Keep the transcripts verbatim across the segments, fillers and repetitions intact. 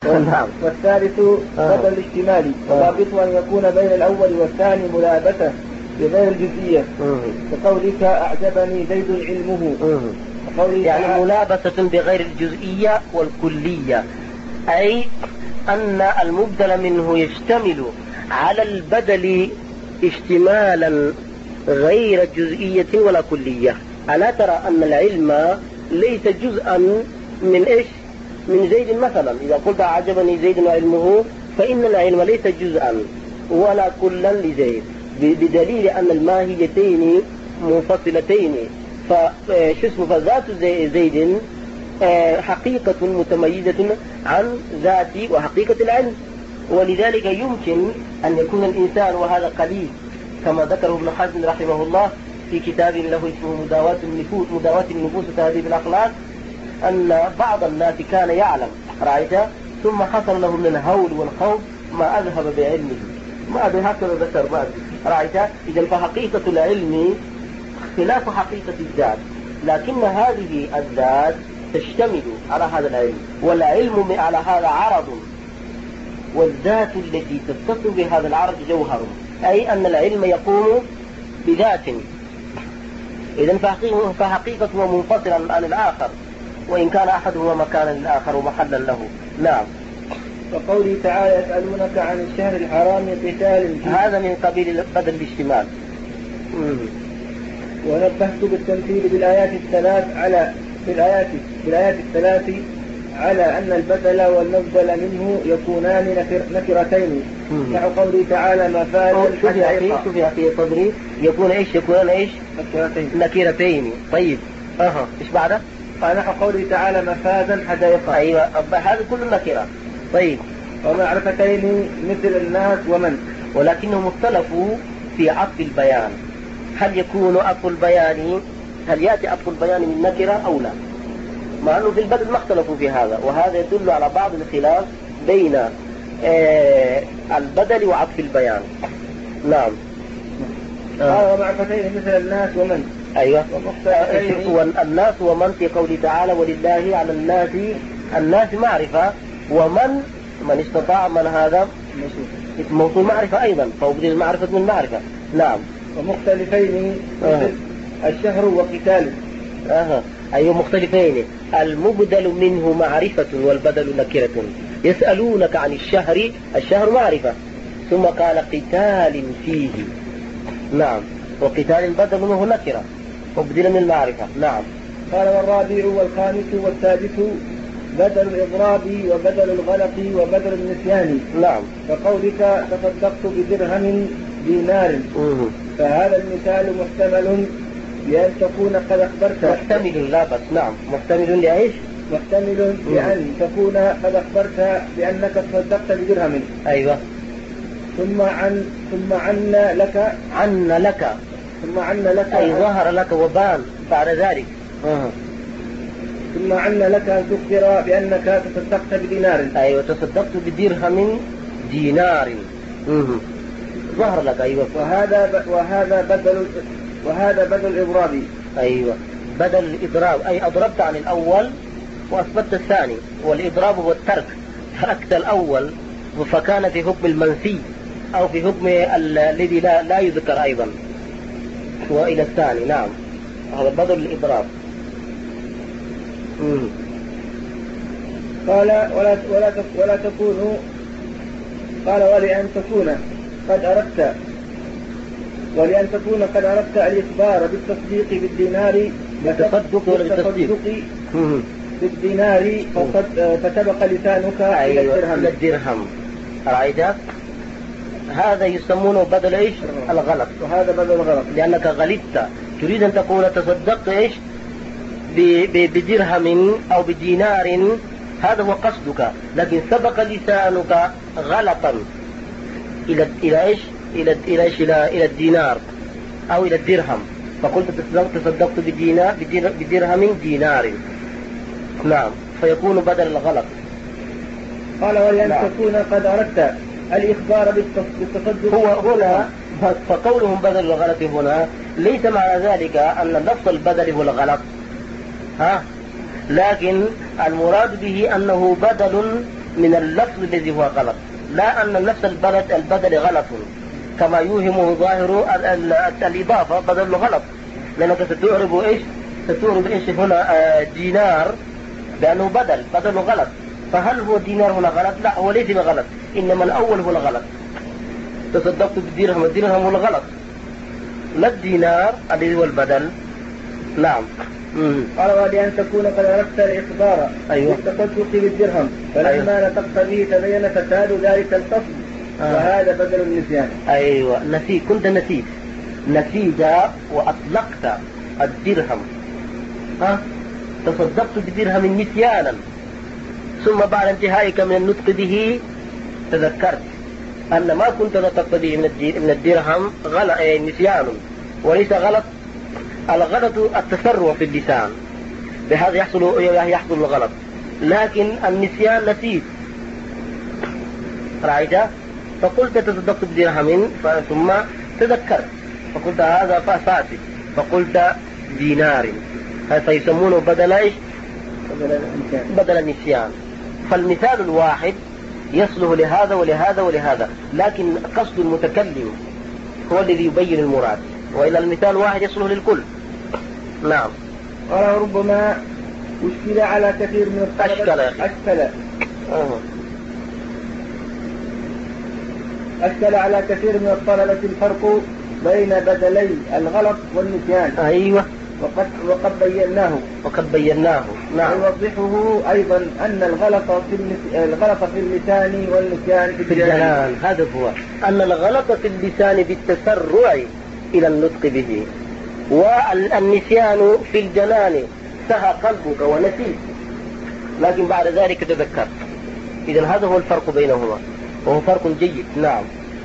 نعم. والثالث بدل الاشتمالي وضابطه أن يكون بين الأول والثاني ملابسة بغير الجزئية كقولك أعجبني زيد علمه. يعني ملابسة بغير الجزئية والكلية، أي أن المبدل منه يشتمل على البدل اشتمالا غير جزئية ولا كلية. ألا ترى أن العلم ليس جزءا من إيش؟ من زيد مثلا. إذا قلت أعجبني زيد وعلمه فإن العلم ليس جزءا ولا كلا لزيد، بدليل أن الماهيتين منفصلتين. فشو فذات زيد حقيقة متميزة عن ذات وحقيقة العلم، ولذلك يمكن أن يكون الإنسان، وهذا قليل كما ذكره ابن حزم رحمه الله في كتاب له اسمه مداواة النفوس مداواة النفوس وتهذيب الأخلاق، أن بعض الناس كان يعلم رأيت ثم حصل له من الهول والخوف ما أذهب بعلمه، ما بهكذا ذكر بعد رأيت. إذا فحقيقة العلم خلاف حقيقة الذات، لكن هذه الذات تشتمل على هذا العلم، والعلم على هذا عرض، والذات التي تتصل بهذا العرض جوهر، أي أن العلم يقوم بذات. إذن فحقيقته منفصلا عن الآخر، وإن كان أحدهما مكانا للآخر ومحلا له. نعم. وقوله تعالى يسألونك عن الشهر الحرام قتال، هذا من قبيل بدل الاشتمال. ونبهت بالتمثيل بالآيات الثلاث على بالآيات بالآيات الثلاث على أن البدل والمبدل منه يكونان نكرتين، نحو قوله تعالى مفازا حدائق. شوف يا أخي صدري، يكون إيش؟ يكونان إيش؟ نكرتين. نكرتين. طيب أها إيش بعده؟ قال نحو قوله تعالى مفازا حدائق. أيوة هذا كله نكرة. طيب ومعرفتين مثل الناس ومن، ولكنهم اختلفوا في عطف البيان. هل يكون عطف البيان هل يأتي عطف البيان من نكرة أو لا؟ مع أنه في البدل ما اختلفوا في هذا، وهذا يدل على بعض الخلاف بين آه البدل وعطف البيان. نعم. آه. ومعرفتين مثل الناس ومن. أيوة. والناس ومن في قوله تعالى ولله على الناس، الناس معرفة، ومن من استطاع، من هذا اسم موصول معرفة أيضا، فوبدل المعرفة من معرفة. نعم. ومختلفين مثل آه. الشهر وقتال. أها أيوة مختلفين، المبدل منه معرفة والبدل نكرة. يسألونك عن الشهر، الشهر معرفة، ثم قال قتال فيه. نعم. وقتال البدل منه نكرة وبدل من المعرفة. نعم. قال والرابع والخامس والسادس بدل الإضراب وبدل الغلط وبدل النسيان. نعم. فقولك تصدقت بدرهم دينار، فهذا المثال محتمل لأن تكون قد أخبرت. محتمل لا بس. نعم. محتمل لإيش؟ محتمل لأن تكون قد أخبرت بأنك تصدقت بدرهم. أيوة. ثم عن ثم عن لك عن لك ثم عن لك أي ظهر لك وبان بعد ذلك. أه. ثم عن لك أن تخبر بأنك تصدقت بدينار. أيوة تصدقت بدرهم دينار. أه. ظهر لك. أيوة. وهذا وهذا بدل وهذا بدل الإضراب. أيوة بدل الإضراب، أي أضربت عن الأول وأثبت الثاني، والإضراب هو الترك، تركت الأول فكان في حكم المنفي أو في حكم الذي لا, لا يذكر أيضا، وإلى الثاني. نعم. هذا بدل الإضراب. مم. قال ولا ولا ولا تكون قال ولأن تكون قد أردت ولأن تكون قد أردت الإخبار بالتصديق بالدينار بالتصدق بالتصديق بالدينار فتبق لسانك إلى الدرهم. إلى الدرهم. رأيت؟ هذا يسمونه بدل إيش؟ الغلط. وهذا بدل الغلط لأنك غلطت، تريد أن تقول تصدقت إيش؟ بدرهم أو بدينار، هذا هو قصدك، لكن سبق لسانك غلطا إلى إلى إيش؟ إلى إلى إيش؟ إلى إلى الدينار أو إلى الدرهم، فقلت تصدقت بدينار بدرهم دينار. نعم. فيكون بدل الغلط. قال ولأن نعم. تكون قد أردت الإخبار بالتصدق. هو هنا فقولهم بدل الغلط هنا ليس معنى ذلك أن نفس البدل هو الغلط، ها، لكن المراد به أنه بدل من اللفظ الذي هو غلط، لا أن نفس البلد البدل غلط كما يوهمه ظاهر الإضافة بدل غلط، لأنك ستعرب إيش ستعرب إيش هنا دينار لأنه بدل بدل غلط. فهل هو دينار هنا غلط؟ لا، هو ليس بغلط، إنما الأول هو الغلط. تصدقت بالدرهم، الدرهم هو الغلط لا الدينار الذي هو البدل. نعم. قال ولأن تكون قد عرفت الإخبار أيوة. بالتصدق بالدرهم فلما أيوة. نطقت به تبين فساد ذلك القصد آه. وهذا بدل النسيان. أيوة نسيت، كنت نسيت نسيت وأطلقت الدرهم ها تصدقت بدرهم نسيانا، ثم بعد انتهائك من النطق به تذكرت أن ما كنت نطقت به من الدرهم غلط نسيان وليس غلط. الغلط التسرع في اللسان، بهذا يحصل يحصل الغلط، لكن النسيان نسيت رأيت، فقلت تصدقت بدرهم ثم تذكرت فقلت هذا فاسد فقلت دينار، هذا يسمونه بدل ايش؟ بدل النسيان. فالمثال الواحد يصلح لهذا ولهذا ولهذا، لكن قصد المتكلم هو الذي يبين المراد، وإلا المثال الواحد يصلح للكل. نعم. قال ربما أشكل على كثير من الطلبة أشكل أشكل أه. أشكل على كثير من الطلبة الفرق بين بدلي الغلط والنسيان. أيوة. وقد وقد بيناه وقد بيناه نعم. ويوضحه أيضا أن الغلط في الغلط في اللسان والنسيان في الجنان. هذا هو أن الغلط في اللسان بالتسرع إلى النطق به، والنسيان في الجنان سهى قلبك ونسيت لكن بعد ذلك تذكرت. إذن هذا هو الفرق بينهما وهو فرق جيد. نعم.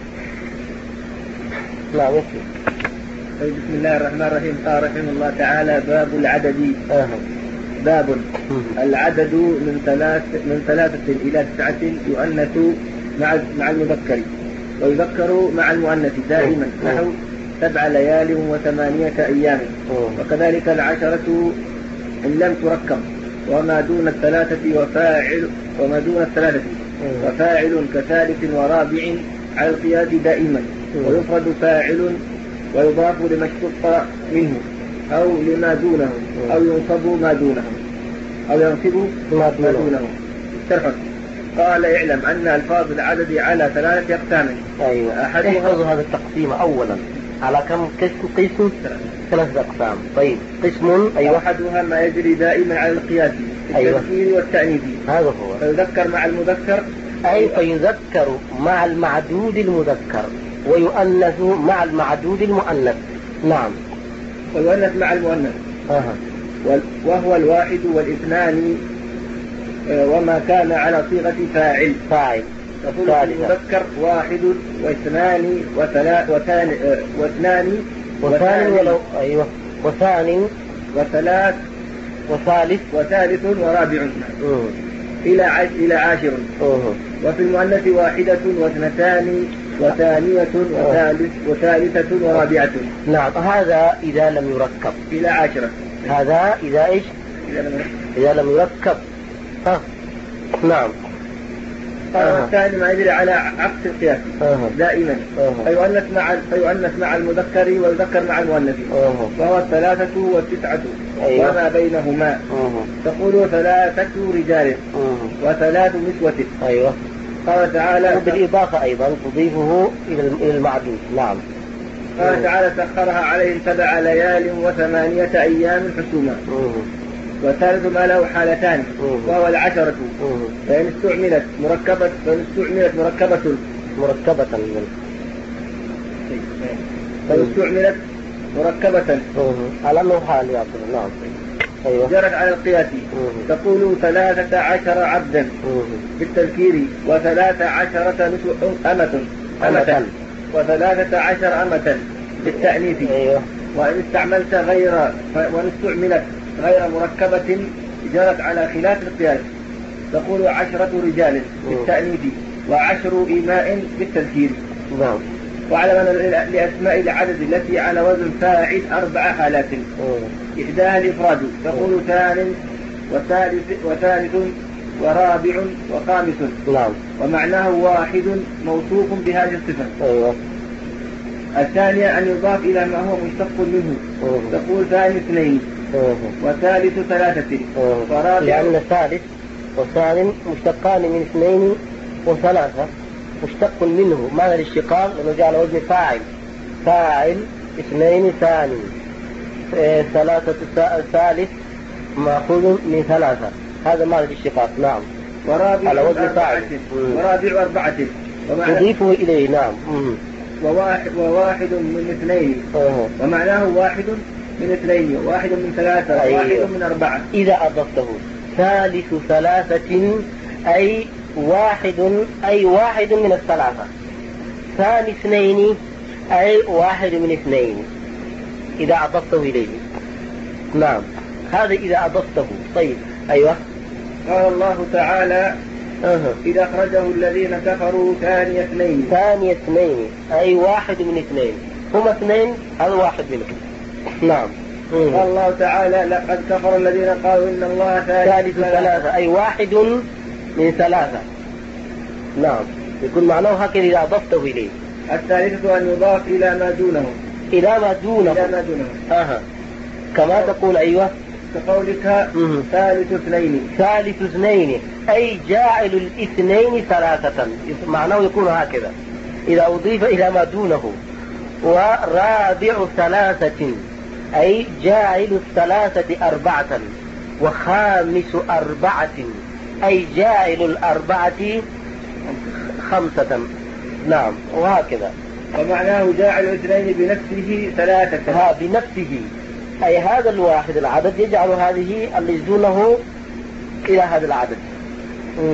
نعم. طيب بسم الله الرحمن الرحيم. قال رحمه الله تعالى باب العدد. آه. باب العدد من ثلاث من ثلاثة إلى تسعة يؤنث مع مع المذكر ويذكر مع المؤنث دائما نحو سبع ليال وثمانية أيام، وكذلك العشرة إن لم تركب، وما دون الثلاثة وفاعل وما دون الثلاثة وفاعل كثالث ورابع على القياد دائما، ويفرد فاعل ويضاف لما اشتق منه أو لما دونه أو ينصب ما دونه أو ينصب ما دونه. شرحا. قال اعلم أن ألفاظ العدد على ثلاثة أقسام. أيوة. احفظوا هذا التقسيم أولا على كم قسم؟ قسم ثلاثة أقسام. طيب قسم أيوة. أحدها ما يجري دائما على القياس التذكير أيوة. والتأنيث. هذا هو. فيذكر مع المذكر أي فيذكر مع المعدود المذكر ويؤنث مع المعدود المؤنث. نعم. ويؤنث مع المؤنث. أه. وهو الواحد والاثنان وما كان على صيغة فاعل. فاعل. تقول المذكر واحد واثنان وثلاث وثان واثنان وثان ولو أيوة وثان وثلاث وثالث وثالث ورابع أوه. إلى عش إلى عاشر. أوه. وفي المؤنث واحدة واثنتان وثانية وثالث وثالثة ورابعة. نعم. هذا إذا لم يركب إلى عاشرة. هذا إذا إيش؟ إذا لم يركب. إذا لم يركب. ها. نعم. آه. الثاني ما يجري على عكس القياس آه. دائما آه. فيؤنث مع فيؤنث مع المذكر ويذكر مع المؤنث آه. وهو الثلاثة والتسعة أيوة. وما بينهما آه. تقول ثلاثة رجال آه. وثلاث نسوة. أيوة. قال تعالى وبالإضافة أيضا تضيفه إلى المعدود. نعم. قال آه. تعالى سخرها عليهم سبع ليال وثمانية أيام حسوما آه. والثالث ما له حالتان وهو العشرة فإن استعملت مركبة فإن استعملت مركبة مركبة فإن استعملت مركبة على أنه حال يعطي. نعم. أيوة. جرت على القياس تقول ثلاثة عشر عبدا بالتذكير وثلاثة عشرة أمة أمة وثلاثة عشر أمة بالتأنيث. أيوة. وإن استعملت غير وإن استعملت غير مركبة جرت على خلاف القياس تقول عشرة رجال بالتأنيث وعشر إيماء بالتذكير. نعم. وعلى أن لأسماء العدد التي على وزن فاعل أربع حالات إحداها الإفراد تقول ثان وثالث وثالث ورابع وخامس. نعم. ومعناه واحد موصوف بهذه الصفة. أيوة. الثانية أن يضاف إلى ما هو مشتق منه. أوه. تقول ثاني اثنين أوه. وثالث ثلاثة. ورابع لأن ثالث وثالث مشتقان من اثنين وثلاثة، مشتق منه. معنى الاشتقاق لأنه جعل وزن فاعل، فاعل اثنين ثاني، ثلاثة ثالث مأخوذ من ثلاثة، هذا معنى الاشتقاق. نعم. ورابع على وزن فاعل. ورابع أربعة تضيفه إليه. نعم. وواحد, وواحد من اثنين. أوه. ومعناه واحد من اثنين، واحد من ثلاثة. أيوه. واحد من أربعة إذا أضفته. ثالث ثلاثة أي واحد، أي واحد من الثلاثة. ثاني اثنين أي واحد من اثنين إذا أضفته إليه. نعم، هذا إذا أضفته. طيب. أيوة. قال الله تعالى أه. إذا أخرجه الذين كفروا ثاني اثنين. ثاني اثنين أي واحد من اثنين، هما اثنين، هذا واحد منهم. نعم. قال الله تعالى لقد كفر الذين قالوا إن الله ثالث ثلاثة أي واحد من ثلاثة. نعم، يكون معناه هكذا إذا أضفته إليه. الثالثة أن يضاف إلى ما دونه. إلى ما دونه. إلى ما دونه. أها. كما تقول. أيوة. كقولك ثالث اثنين. ثالث اثنين أي جاعل الاثنين ثلاثة، معناه يكون هكذا إذا أضيف إلى ما دونه. ورابع ثلاثة أي جاعل الثلاثة أربعة. وخامس أربعة أي جاعل الأربعة خمسة. نعم، وهكذا. ومعناه جاعل اثنين بنفسه ثلاثة. ها بنفسه أي هذا الواحد العدد يجعل هذه اللي دونه إلى هذا العدد. مم.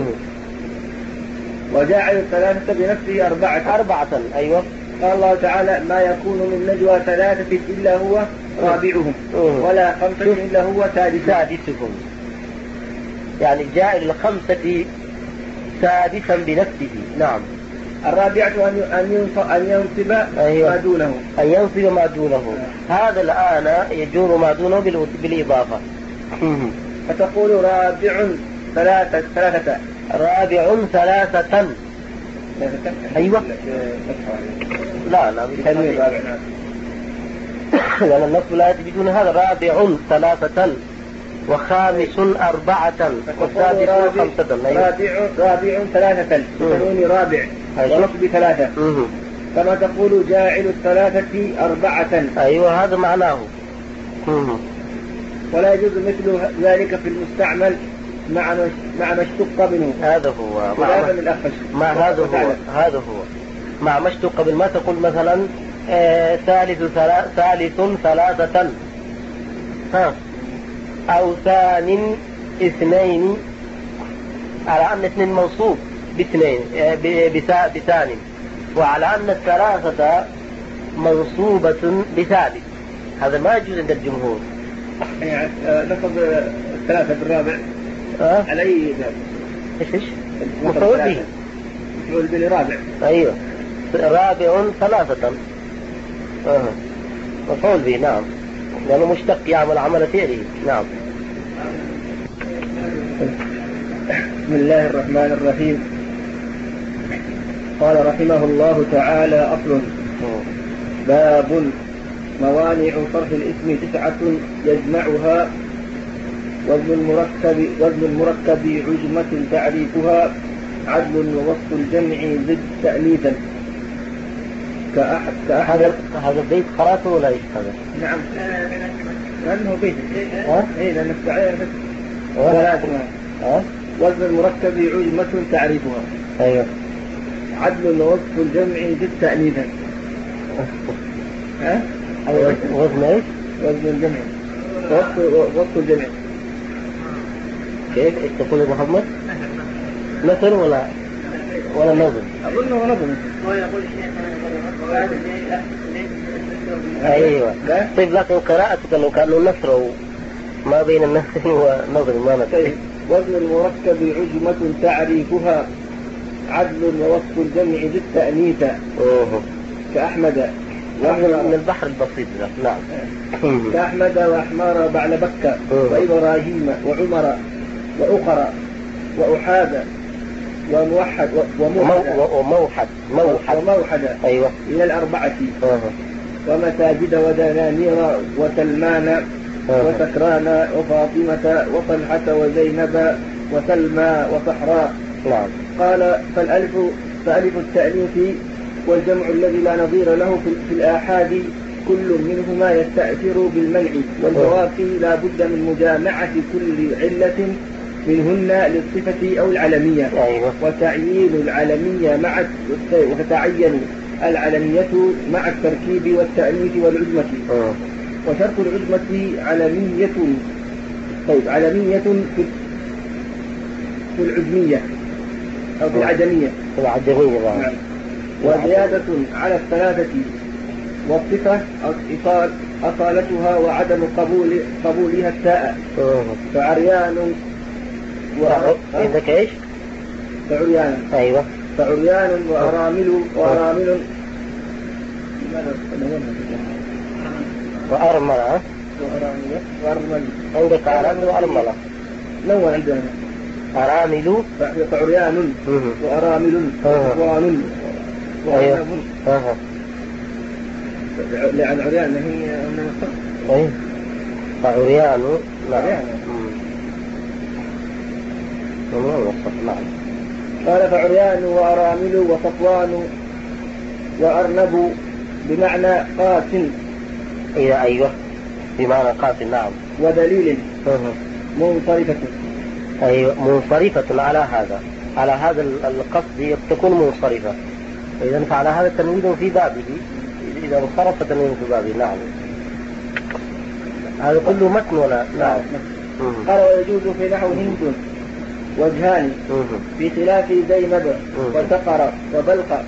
وجاعل الثلاثة بنفسه أربعة. أربعة. أيوة. قال الله تعالى ما يكون من نجوى ثلاثة إلا هو رابعهم ولا خمسة إلا هو سادسهم. يعني جاعل الخمسة سادسا بنفسه. نعم. الرابعة أن ينصب أيوة. ما دونه. أن ينصب ما دونه. هذا الآن يجور ما دونه بالإضافة. فتقول رابع ثلاثة ثلاثة رابع ثلاثة. أيوة. لا لا بالتنوين. لأن النصب لا يأتي بدون هذا. رابع ثلاثة وخامس أربعة وسادس خمسة. رابع رابع ثلاثة تنوين رابع ونصب ثلاثة. كما تقول جاعل الثلاثة أربعة. أيوة، هذا معناه. ولا يجوز مثل ذلك في المستعمل مع مع ما اشتق منه. هذا هو مع ما هذا هو هذا هو مع ما اشتق منه. ما تقول مثلا آه ثالث ثلاث ثالث ثلاثة، ها، أو ثان اثنين، على أن اثنين منصوب باثنين آه بثان، وعلى أن الثلاثة منصوبة بثالث. هذا ما يجوز عند الجمهور. يعني نصب الثلاثة بالرابع. أه؟ على أي ذلك؟ إيش إيش؟ مفعول به. مفعول به رابع. أيوه، رابع ثلاثة. أه. مفعول به. نعم، لأنه مشتق يعمل عمل فعله. نعم. بسم الله الرحمن الرحيم. قال رحمه الله تعالى: أصل. باب موانع صرف الاسم تسعة يجمعها وزن المركب وزن المركب عجمة تعريفها عدل ووصف الجمع ضد تأنيثا كأحد كأحد. هذا البيت قرأته ولا إيش هذا؟ نعم، لأنه بيت. ها؟ إيه، لأنه تعريف. ولا ها؟ وزن المركب عجمة تعريفها. أيوه. عدل ووصف الجمع ضد تأنيثا. ها؟ وزن ايش؟ وزن الجمع. وصف وصف الجمع. كيف ايش تقول يا محمد؟ مثل ولا ولا نظم؟ أظنه نظم. هو يقول شيء ايوه. طيب، لكن قراءتك لو كانوا نثر ما بين النثر ونظم ما نثر. وزن المركب عجمة تعريفها عدل ووصف الجمع ضد تأنيثا كأحمد من البحر البسيط. نعم. كأحمد وأحمار بعل بكة وإبراهيم وعمر وأخرى وأحاد وموحد وموحد وموحد موحد وموحد أيوة إلى الأربعة أه. ومساجد ودنانير وسلمان أه. وسكران وفاطمة وطلحة وزينب وسلمى وصحراء. نعم. قال فالألف فألف التأنيث والجمع الذي لا نظير له في الآحاد كل منهما يستأثر بالمنع والبواقي لا بد من مجامعة كل علة منهن للصفة أو العلمية. أيوة. وتعيين العلمية مع وتتعين العلمية مع التركيب والتأنيث والعزمة. أه. وشرط العزمة علمية طيب علمية في في العزمية أو في العجمية في العجمية نعم. وزيادة على الثلاثة والصفة إصال أصالتها وعدم قبول قبولها التاء. أه. فعريان عندك ايش؟ فعريان ايوه فعريان وأرامل وأرامل وأرملة وأرمل عندك أرامل وأرملة نوع عندنا أرامل فعريان وأرامل وأرامل وأرمل لأن عريان هي من الصف أيه فعريان نعم نعم. قال فعريان وأرامل وصفوان وأرنب بمعنى قاتل. إيه أيوة بمعنى قاتل نعم. ودليل منصرفة أيوة منصرفة على هذا على هذا القصد تكون منصرفة. إذا فعلى هذا تنويد في بابه إذا انصرف تنويد في بابه. نعم هذا كله متن ولا نعم. قال ويجوز في نحو هند وجهان في خلاف زينب وسقر وبلق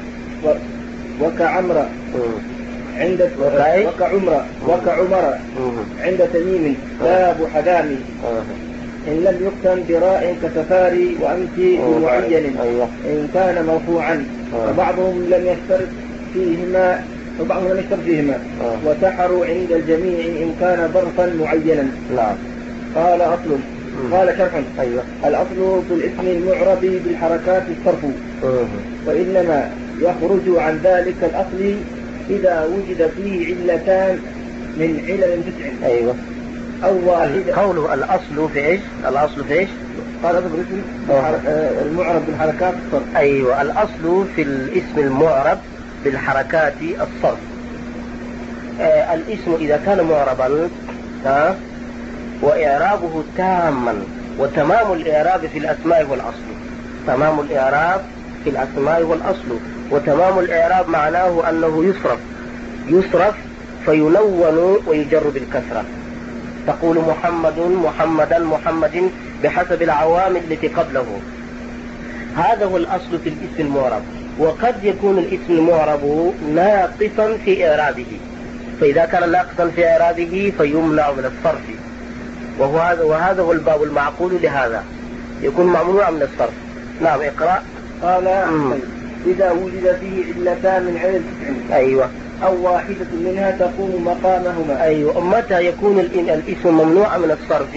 وكعمر عند وكعمر وكعمر عند تميم باب حدامي إن لم يقتن براء كسفاري وأمتي بمعين إن كان مرفوعا وبعضهم لم يشترط فيهما وبعضهم لم يشترط فيهما وسحروا عند الجميع إن كان ظرفا معينا. نعم. قال أصل قال شرح أيوة. الأصل في الاسم المعرب بالحركات الصرف أه. وإنما يخرج عن ذلك الأصل إذا وجد فيه علتان من علل تسع. أيوة. أو واحدة. قوله الأصل في إيش؟ الأصل في إيش؟ قال هذا بالاسم أه. المعرب بالحركات الصرف. أيوة الأصل في الاسم المعرب بالحركات الصرف. آه الاسم إذا كان معربا ها وإعرابه تاما وتمام الإعراب في الأسماء والأصل. تمام الإعراب في الأسماء والأصل وتمام الإعراب معناه أنه يصرف يصرف فينون ويجر بالكسرة. تقول محمد محمدا محمد بحسب العوامل التي قبله. هذا هو الأصل في الاسم المعرب. وقد يكون الاسم المعرب ناقصا في إعرابه فإذا كان ناقصا في إعرابه فيمنع من الصرف وهو هذا وهذا هو الباب المعقول لهذا يكون ممنوع من الصرف. نعم اقرأ. قال إذا وجد فيه علتان من علل تسع. أيوة. أو واحدة منها تقوم مقامهما. أيوة. متى يكون الاسم ممنوع من الصرف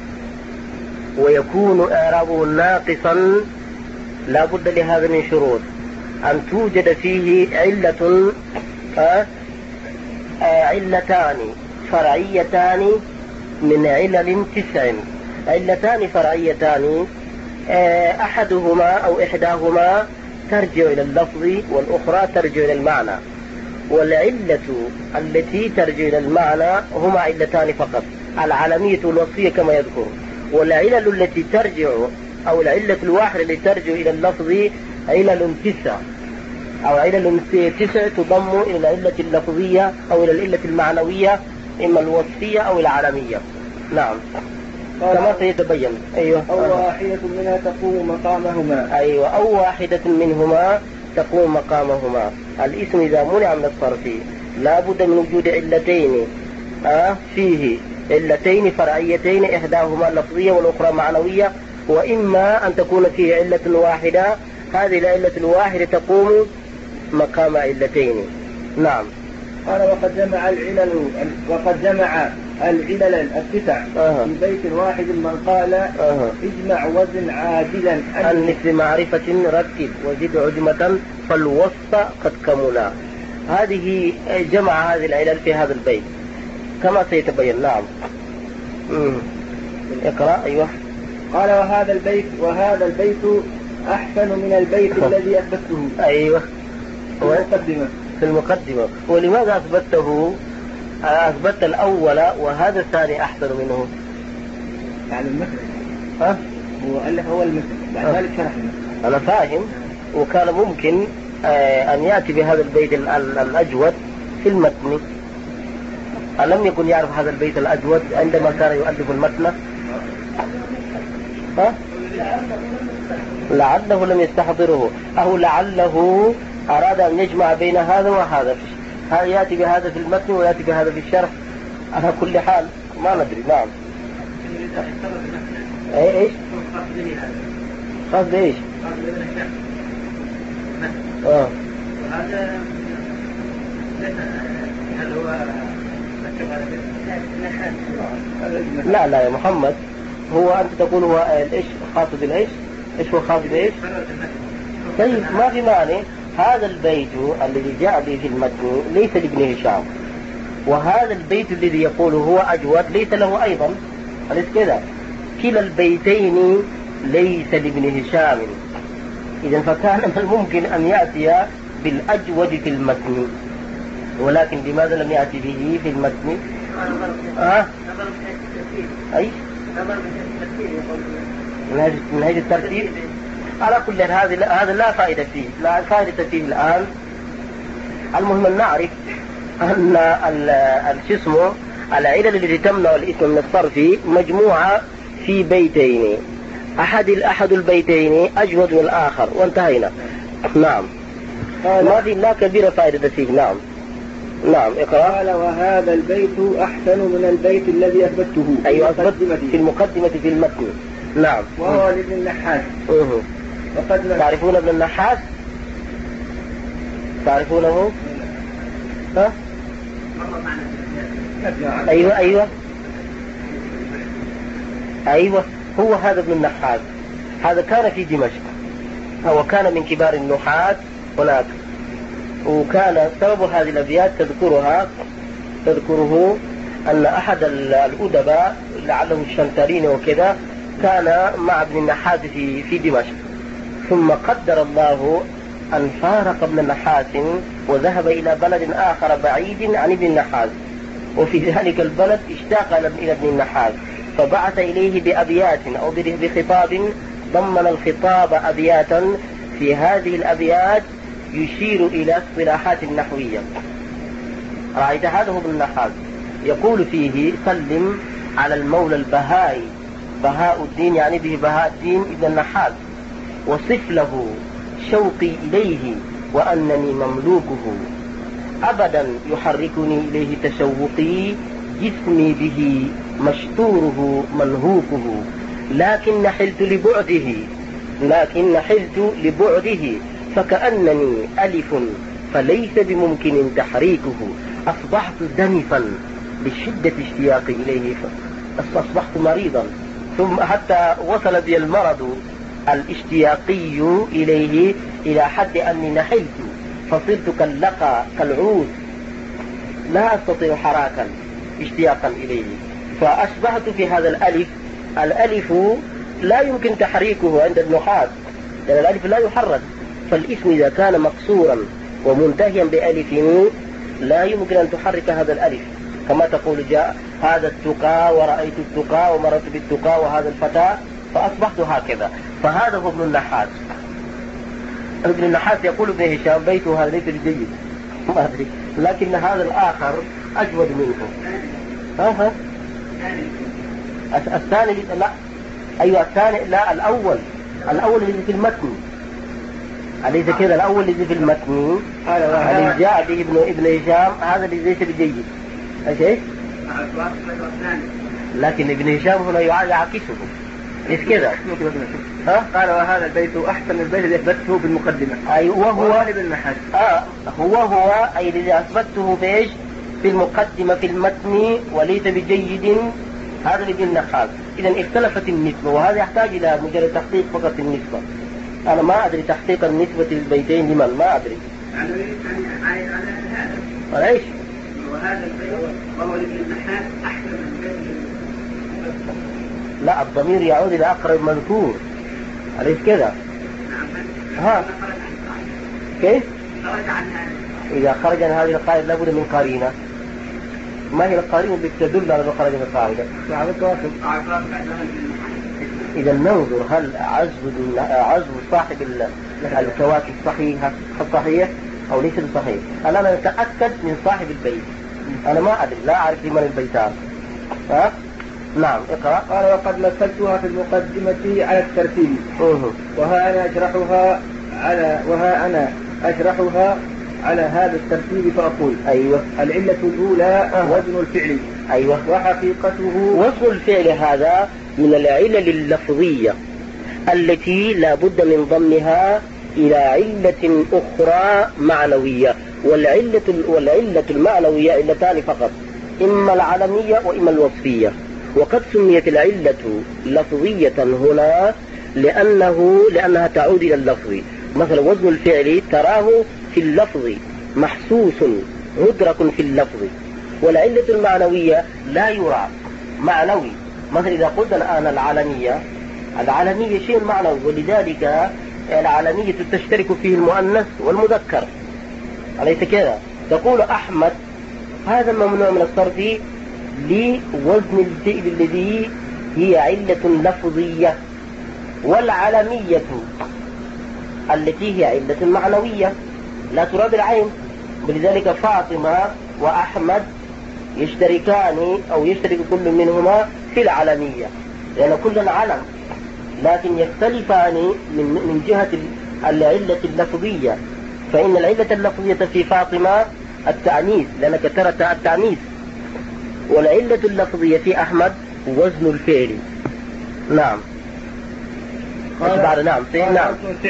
ويكون إعرابه ناقصا لا بد لهذا من شروط أن توجد فيه علة آه آه علتان فرعيتان من علل تسع. علتان فرعيتان آه أحدهما أو إحداهما ترجع إلى اللفظ والأخرى ترجع إلى المعنى. والعلة التي ترجع إلى المعنى هما علتان فقط العلمية والوصفية كما يذكر. والعلل التي ترجع أو العلة الواحدة التي ترجع إلى اللفظ علل تسع أو علل تسع تضم إلى العلة اللفظية أو إلى العلة المعنوية إما الوصفية أو العالمية. نعم كما سيتبين. أيوة. أو واحدة منها تقوم مقامهما. أيوة أو واحدة منهما تقوم مقامهما. الاسم إذا منع من الصرف لا بد من وجود علتين آه فيه علتين فرعيتين إحداهما لفظية والأخرى معنوية وإما أن تكون فيه علة واحدة هذه العلة الواحدة تقوم مقام علتين. نعم. قال وقد جمع العلل وقد جمع العلل التسع آه. في بيت واحد من قال آه. اجمع وزن عادلا عن مثل معرفة رتب وزد عجمة فالوسط قد كملا. هذه جمع هذه العلل في هذا البيت كما سيتبين. نعم. مم. اقرأ. أيوة. قال وهذا البيت وهذا البيت أحسن من البيت الذي أثبته. أيوة. في المقدمة. في المقدمة. ولماذا أثبته؟ أثبت الأول وهذا الثاني أحسن منه. يعني المثل. ها؟ هو ألف أول المثل بعد ذلك شرح المثل. أنا فاهم. وكان ممكن أن يأتي بهذا البيت الأجود في المتن. ألم يكن يعرف هذا البيت الأجود عندما كان يؤلف المتن؟ ها؟ لعله لم يستحضره أو لعله أراد أن يجمع بين هذا وهذا. هذا يأتي بهذا في المتن ويأتي بهذا في الشرح. على كل حال ما ندري. نعم. ايه ايش؟ خاص بايش؟ اه هذا هل هو لا لا يا محمد، هو أنت تقول هو ايش خاص بالايش؟ ايش هو خاص بايش؟ طيب ما في معنى. هذا البيت الذي جاء به في المتن ليس لابن هشام، وهذا البيت الذي يقول هو أجود ليس له أيضا. أليس كذا؟ كلا البيتين ليس لابن هشام. إذا فكان من الممكن أن يأتي بالأجود في المتن، ولكن لماذا لم يأتي به في المتن؟ آه؟ أي؟ من هذه الترتيب. على كل هذا هذا لا فائدة فيه، لا فائدة فيه الآن. المهم أن نعرف أن الجسم العلل التي تمنع الاسم من الصرف مجموعة في بيتين، أحد الأحد البيتين أجود من الآخر، وانتهينا. نعم. ما في لا كبيرة فائدة فيه. نعم. نعم. اقرأ. قال وهذا البيت أحسن من البيت الذي أثبته. أيوة، أثبت في المقدمة في المتن. نعم. وهو لابن النحاس. أه. وقد تعرفون ابن النحاس؟ تعرفونه؟ ها؟ أيوة أيوة أيوة هو هذا ابن النحاس. هذا كان في دمشق، هو كان من كبار النحاة هناك، وكان سبب هذه الأبيات تذكرها تذكره أن أحد الأدباء لعله الشنترين وكذا كان مع ابن النحاس في في دمشق، ثم قدر الله أن فارق ابن النحاس وذهب إلى بلد آخر بعيد عن ابن النحاس، وفي ذلك البلد اشتاق إلى ابن النحاس فبعث إليه بأبيات أو بخطاب ضمن الخطاب أبياتا. في هذه الأبيات يشير إلى اصطلاحات النحوية. رأيت هذا هو ابن النحاس يقول فيه: سلم على المولى البهائي، بهاء الدين يعني به بهاء الدين ابن النحاس، وصف له شوقي إليه وأنني مملوكه، أبدا يحركني إليه تشوقي، جسمي به مشطوره منهوكه، لكن نحلت لبعده لكن نحلت لبعده فكأنني ألف فليس بممكن تحريكه، أصبحت دنفا بشدة اشتياقي إليه، أصبحت مريضا، ثم حتى وصل بي المرض الاشتياقي إليه إلى حد أني نحلت فصرت كاللقى كالعود لا أستطيع حراكا اشتياقا إليه، فأشبهت في هذا الألف. الألف لا يمكن تحريكه عند النحاة، لأن الألف لا يحرك، فالاسم إذا كان مكسورا ومنتهيا بألف لا يمكن أن تحرك هذا الألف، كما تقول جاء هذا التقى ورأيت التقى ومرت بالتقى وهذا الفتى، فأصبحت هكذا. فهذا هو ابن النحاس. ابن النحاس يقول ابن هشام بيته هذا ليس جيد ما أدري، لكن هذا الآخر أجود منه. ها ها الثاني لا أيوة الثاني لا الأول الأول الذي في المتن، أليس كذا؟ الأول الذي في المتن الذي جاء به ابن ابن هشام هذا الذي ليس بجيد. ايش؟ لكن ابن هشام هنا يعكسه، ليش كذا؟ ها؟ قال وهذا البيت أحسن من البيت الذي أثبته بالمقدمة. أي وهو ابن النحاس. آه هو هو أي الذي أثبته في إيش؟ في المقدمة في المتن وليس بجيد، هذا اللي قلنا خاص. إذا اختلفت النسبة، وهذا يحتاج إلى مجرد تحقيق فقط النسبة. أنا ما أدري تحقيق النسبة للبيتين لمن، ما أدري. على إيش؟ وهذا البيت وهو لابن النحاس أحسن من بيت. لا، الضمير يعود إلى أقرب مذكور، أليس كذا؟ ها كيف؟ إذا خرج عن هذه القاعدة لابد من قرينة. ما هي القرينة التي تدل على خرج من القاعدة؟ إذا ننظر هل عزو عزو صاحب الكواكب صحيح صحيح أو ليس صحيح. أنا أنا أتأكد من صاحب البيت، أنا ما أدري، لا أعرف لمن البيتان. ها؟ نعم اقرأ. قال وقد مثلتها في المقدمة على الترتيب، وها أنا أشرحها على وها أنا أشرحها على هذا الترتيب فأقول: أيوة. العلة الأولى أه. وزن الفعل. أيوة. وحقيقته وزن الفعل هذا من العلل اللفظية التي لا بد من ضمها إلى علة أخرى معنوية، والعلة والعلة المعنوية علتان فقط، إما العلمية وإما الوصفية. وقد سميت العلة لفظية هنا لأنه لأنها تعود إلى اللفظ. مثلا وزن الفعل تراه في اللفظ محسوس مدرك في اللفظ، والعلة المعنوية لا يرى معنوي. مثلا إذا قلت الآن العلمية، العلمية شيء معنوي، ولذلك العلمية تشترك فيه المؤنث والمذكر، أليس كذا؟ تقول أحمد، هذا ممنوع من الصرف لوزن الفعل الذي هي علة لفظية. والعلمية التي هي علة معنوية لا ترى بالعين، ولذلك فاطمة وأحمد يشتركان أو يشترك كل منهما في العلمية، لأن كل علم، لكن يختلفان من من جهة العلة اللفظية. فإن العلة اللفظية في فاطمة التعنيث، لأنك ترى التعنيث، والعلة اللفظية في أحمد وزن الفعل. نعم. قال نعم نعم.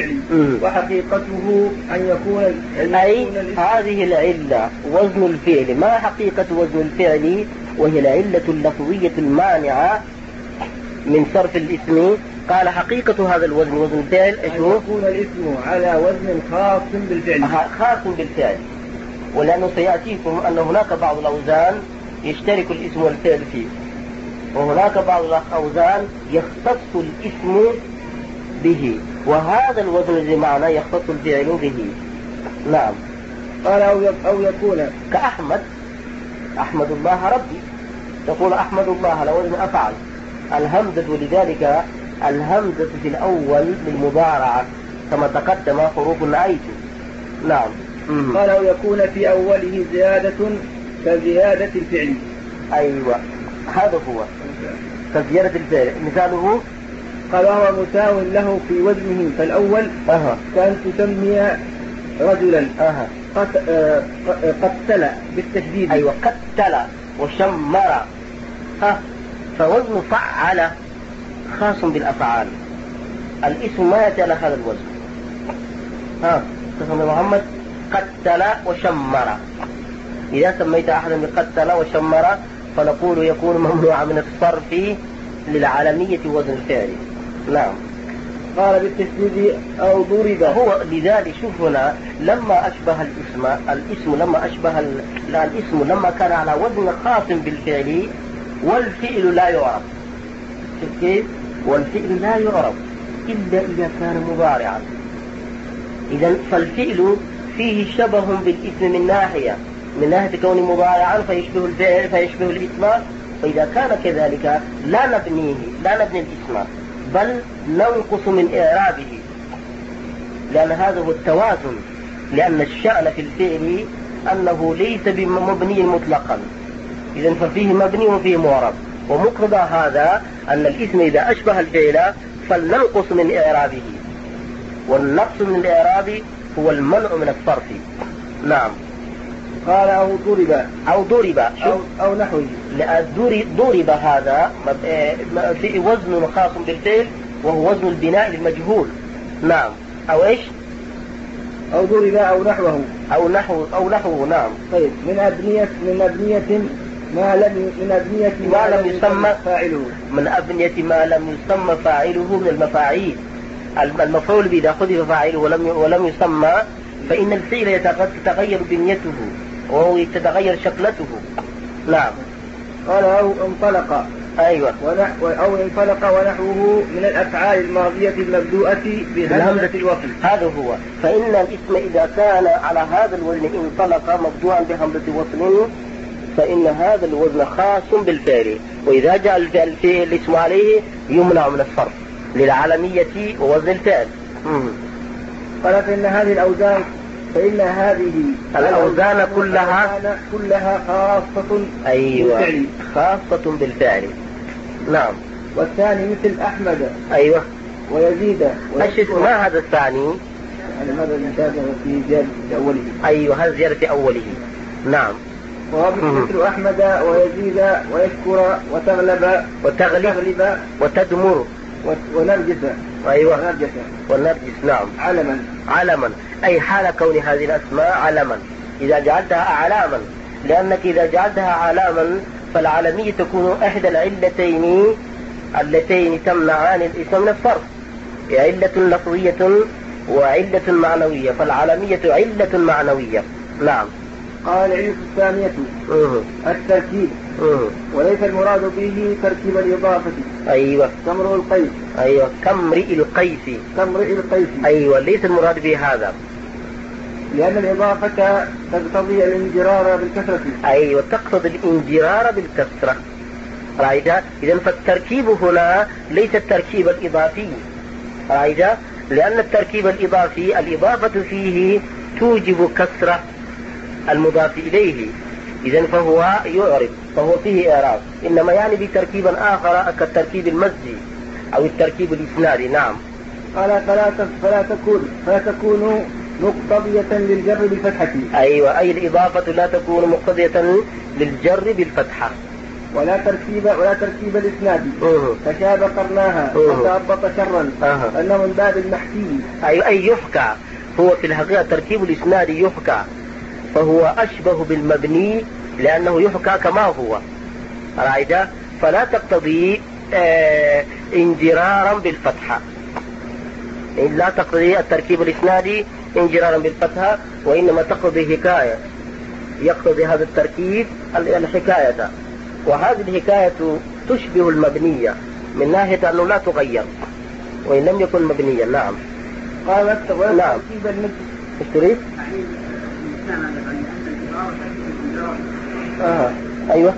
وحقيقته أن يكون أي هذه العلة وزن الفعل. ما حقيقة وزن الفعل؟ وهي العلة اللفظية المانعة من صرف الاسم. قال حقيقة هذا الوزن وزن الفعل أن يكون الاسم على وزن خاص بالفعل، خاص بالفعل. ولأنه سيأتيكم أن هناك بعض الأوزان يشترك الاسم والفعل فيه، وهناك بعض الأوزان يختص الاسم به، وهذا الوزن الذي معنا يختص الفعل به. نعم. قال أو يكون كأحمد، أحمد الله ربي، تقول أحمد الله على وزن أفعل الهمزة، ولذلك الهمزة في الأول للمضارعة كما تقدم حروف العيد. نعم. قال أو يكون في أوله زيادة كزيادة الفعل. أيوة، هذا هو كزيادة الفعل. مثاله قال وهو مساو له في وزنه، فالأول أه. كأن تسمي رجلا أه. قتل بالتشديد. أيوة، قتل وشمر. ها، فوزن فعل خاص بالأفعال، الاسم ما يأتي على هذا الوزن. ها، تسمى محمد قتل وشمر. إذا سميت أحدا بقتل وشمر فنقول يكون ممنوع من الصرف للعالمية وزن الفعل. نعم. قال بالتشديد أو ضرب. هو لذلك شوف هنا لما أشبه الاسم الاسم لما أشبه ال... لا الاسم لما كان على وزن خاص بالفعل، والفعل لا يعرف. شوف كيف؟ والفعل لا يعرف إلا إذا كان مضارعا. إذا فالفعل فيه شبه بالاسم من ناحية من ناحية كونه مضارعا فيشبه الفعل فيشبه الاسم، فإذا كان كذلك لا نبنيه لا نبني الاسم بل ننقص من إعرابه، لأن هذا هو التوازن. لأن الشأن في الفعل أنه ليس بمبني مطلقا، إذن ففيه مبني وفيه معرب، ومقتضى هذا أن الاسم إذا أشبه الفعل فلننقص من إعرابه، والنقص من الإعراب هو المنع من الصرف. نعم. قال أو ضرب أو ضرب أو, أو نحو ضرب هذا في وزن خاص بالفعل وهو وزن البناء للمجهول. نعم. أو إيش؟ أو ضرب أو نحوه أو نحو أو نحوه. نعم. طيب من أبنية من أبنية ما لم من أبنية ما لم يسمى فاعله من أبنية ما لم يسمى فاعله من المفاعيل. المفعول به إذا حذف فاعله ولم ولم يسمى فإن الفعل تتغير بنيته وهو تتغير شكلته. نعم. قال أو انطلق. أيوة. ونحو أو انطلق ونحوه من الأفعال الماضية المبدوءة بهمزة الوصل. هذا هو. فإن الاسم إذا كان على هذا الوزن انطلق مبدوعا بهمزة وصل فإن هذا الوزن خاص بالفعل، وإذا جاء الفعل الاسم عليه يمنع من الصرف للعالمية ووزن الفعل. قال فإن هذه الأوزان فإن هذه الأوزان كلها كلها خاصة أيوة بالفعل. خاصة بالفعل. نعم. والثاني مثل أحمد. أيوة. ويزيد. أيش ما هذا الثاني؟ يعني هذا الزيادة في زيادة أوله. أيوة هذا زيادة أوله. نعم. مثل أحمد ويزيد ويشكر وتغلب وتغلب وتدمر ونرجس. أيوة. ونرجس. والنرجس. نعم. علما. علما أي حال كون هذه الأسماء علما إذا جعلتها علامًا، لأنك إذا جعلتها علامًا فالعالمية تكون إحدى العلتين اللتين تمنعان الاسم من الصرف، علة لفظية وعلة معنوية، فالعالمية علة معنوية. نعم. قال العلة الثانية أه. التركيب. أه. وليس المراد به تركيب الإضافة. أيوة. كامرئ القيس. أيوة كامرئ القيس. كامرئ القيس. أيوة ليس المراد به هذا، لأن الإضافة تقتضي الانجرار بالكسرة. أيوة تقتضي الانجرار بالكسرة. رأيت؟ إذن فالتركيب هنا ليس التركيب الإضافي. رأيت؟ لأن التركيب الإضافي الإضافة فيه توجب كسرة المضاف إليه، إذن فهو يعرب فهو فيه إعراب، إنما يعني بتركيبا آخر كالتركيب المزجي أو التركيب الإسنادي. نعم. قال فلا فلا تكون فلا تكون مقتضية للجر بالفتحة. أيوة أي الإضافة لا تكون مقتضية للجر بالفتحة. ولا تركيب ولا تركيب الإسناد. فشاب قرناها وتهبط شرا أه. أنه من باب المحكي. أي أي يحكى، هو في الحقيقة تركيب الإسناد يحكى، فهو أشبه بالمبني لأنه يحكى كما هو. رأيت؟ فلا تقتضي آه انجرارا بالفتحة، لا تقتضي التركيب الإسنادي انجرارا بالفتحة، وإنما تقتضي حكاية، يقتضي هذا التركيب الحكاية، وهذه الحكاية تشبه المبنية من ناحية أنه لا تغير وإن لم يكن مبنيا. نعم. قال نعم. ايش تريد؟ آه. أيوة.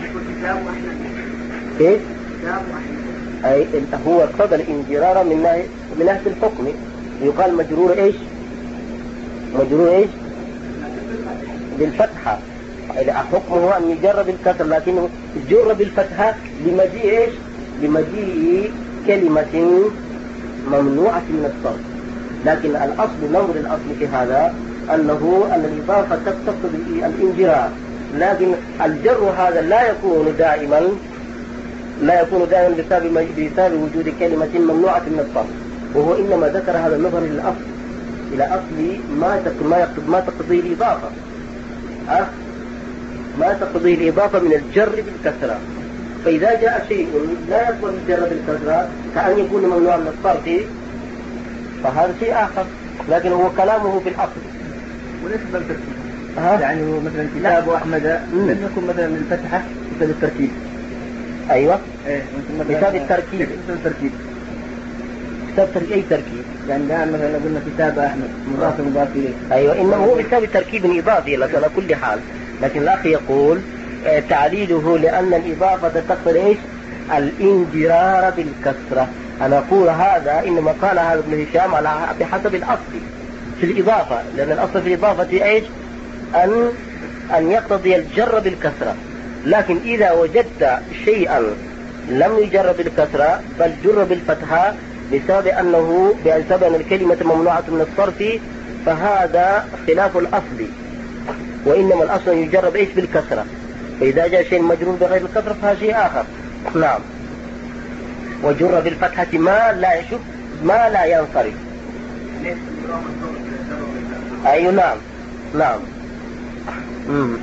كيف؟ أي هو اقتضى الانجرار من ناحية من ناحية الحكم، يقال مجرور إيش؟ مجرور إيش؟ بالفتحة، حكمه أن يجر بالكسر، لكنه جر بالفتحة لمجيء إيش؟ لمجيء كلمة ممنوعة من الصرف. لكن الأصل نظر الأصل في هذا أنه أن الإضافة تقتضي الانجرار، لكن الجر هذا لا يكون دائما لا يكون دائما بسبب بسبب وجود كلمة ممنوعة من الصرف، وهو إنما ذكر هذا النظر للأصل إلى أصل ما ما ما تقضي الإضافة أه؟ ما تقضي الإضافة من الجر بالكسرة. فإذا جاء شيء لا يقبل الجر بالكسرة كأن يكون ممنوع من الصرف فهذا شيء آخر، لكن هو كلامه في الأصل وليس بالتركيب. أه؟ يعني مثلا كتاب أحمد لم يكن مثلا من الفتحة مثل التركيب. أيوة. إيه كتاب التركيب. مثل التركيب. كتاب تركيب أي تركيب؟ يعني الآن مثلا قلنا كتاب أحمد مضاف مضاف إليه. أيوة إنما هو كتاب التركيب إضافي لك على كل حال، لكن الأخ يقول آه تعليله لأن الإضافة تقتضي إيش؟ الانجرار بالكسرة. أنا أقول هذا إنما قال هذا ابن هشام على بحسب الأصل في الإضافة، لأن الأصل في الإضافة إيش؟ أن أن يقتضي الجر بالكسرة، لكن إذا وجدت شيئا لم يجر بالكسرة بل جر بالفتحة بسبب أنه بسبب أن الكلمة ممنوعة من الصرف فهذا خلاف الأصل، وإنما الأصل يجر بإيش؟ بالكسرة. فإذا جاء شيء مجرور بغير الكسرة فهذا شيء آخر. نعم. وجر بالفتحة ما لا يشك ما لا ينصرف. أي نعم نعم. مم.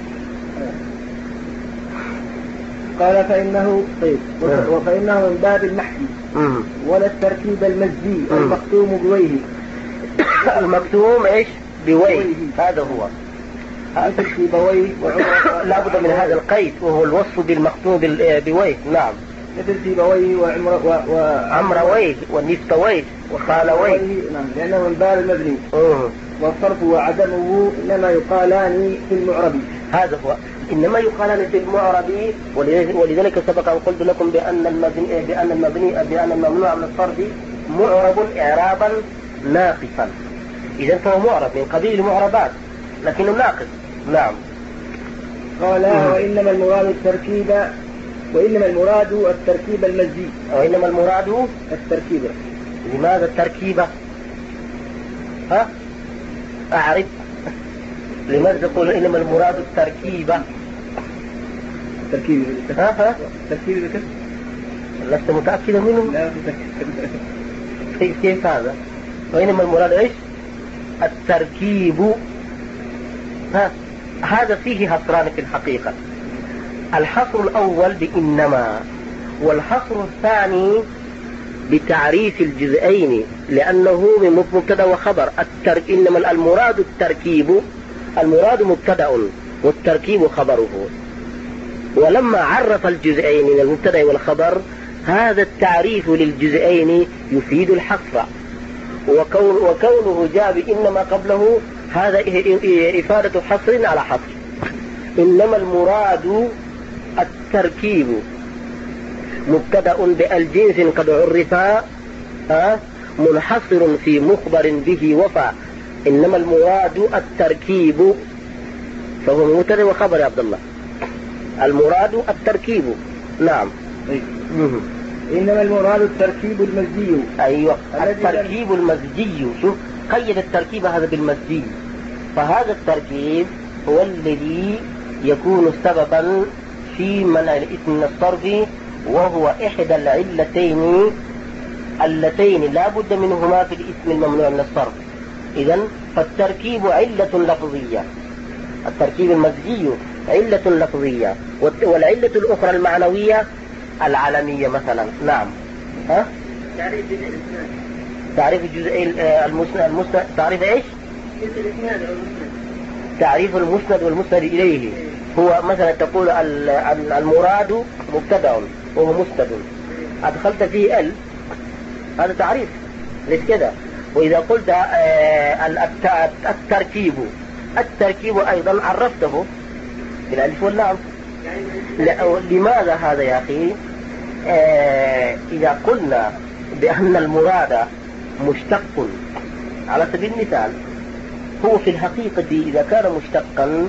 قال فإنه طيب وفإنه من باب المحكي ولا التركيب المزي المختوم بويه. المكتوم ايش؟ بويه. هذا هو مثل في بويه لا بد من هذا القيد وهو الوصف بالمختوم بويه. نعم. مثل في بويه وعمر وعمرويه ونفتويه وخالويه. نعم لأنه من باب المبني. والصرف وعدمه إنما يقالان في المعرب. هذا هو إنما يقالان في المعرب. ولذلك سبق أن قلت لكم بأن المبني بأن المبني بأن الممنوع من الصرف معرب إعرابا ناقصا. إذا فهو معرب من قبيل المعربات لكنه ناقص. نعم. قال وإنما المراد التركيب وإنما المراد التركيب المزي. وإنما المراد التركيب. لماذا التركيب؟ ها؟ أعرف. لماذا تقول إنما المراد التركيب؟ تركيب. ها ها؟ تركيب بكسر. لست متأكدا منه؟ لا كيف كيف هذا؟ وإنما المراد إيش؟ التركيب. ها؟ هذا فيه حصران في الحقيقة. الحصر الأول بإنما، والحصر الثاني بتعريف الجزئين، لأنه من مبتدا وخبر. التر... إنما المراد التركيب، المراد مبتدا والتركيب خبره. ولما عرف الجزئين من المبتدا والخبر، هذا التعريف للجزئين يفيد الحصر، وكون وكونه جاء بإنما قبله هذا إفادة حصر على حصر. إنما المراد التركيب مبتدأ بالجنس قد عرف منحصر في مخبر به وفى. إنما المراد التركيب، فهو مبتدأ وخبر يا عبد الله. المراد التركيب. نعم. إنما المراد التركيب المزجي. أيوة التركيب المزجي. شوف قيد التركيب هذا بالمزجي، فهذا التركيب هو الذي يكون سببا في منع الاسم من الصرف، وهو إحدى العلتين اللتين لا بد منهما في الاسم الممنوع من الصرف. إذن فالتركيب علة لفظية، التركيب المزجي علة لفظية، والعلة الأخرى المعنوية العلمية مثلا. نعم. ها؟ تعريف الإسناد. تعريف الجزء المسند المسند تعريف ايش؟ الإسناد أو المسند. تعريف المسند والمسند إليه هو مثلا تقول المراد مبتدأ وهو مسند، أدخلت فيه ال، هذا تعريف ليش كده. وإذا قلت التركيب، التركيب أيضا عرفته بالألف واللام. لماذا هذا يا أخي؟ إذا قلنا بأن المراد مشتق على سبيل المثال، هو في الحقيقة إذا كان مشتقا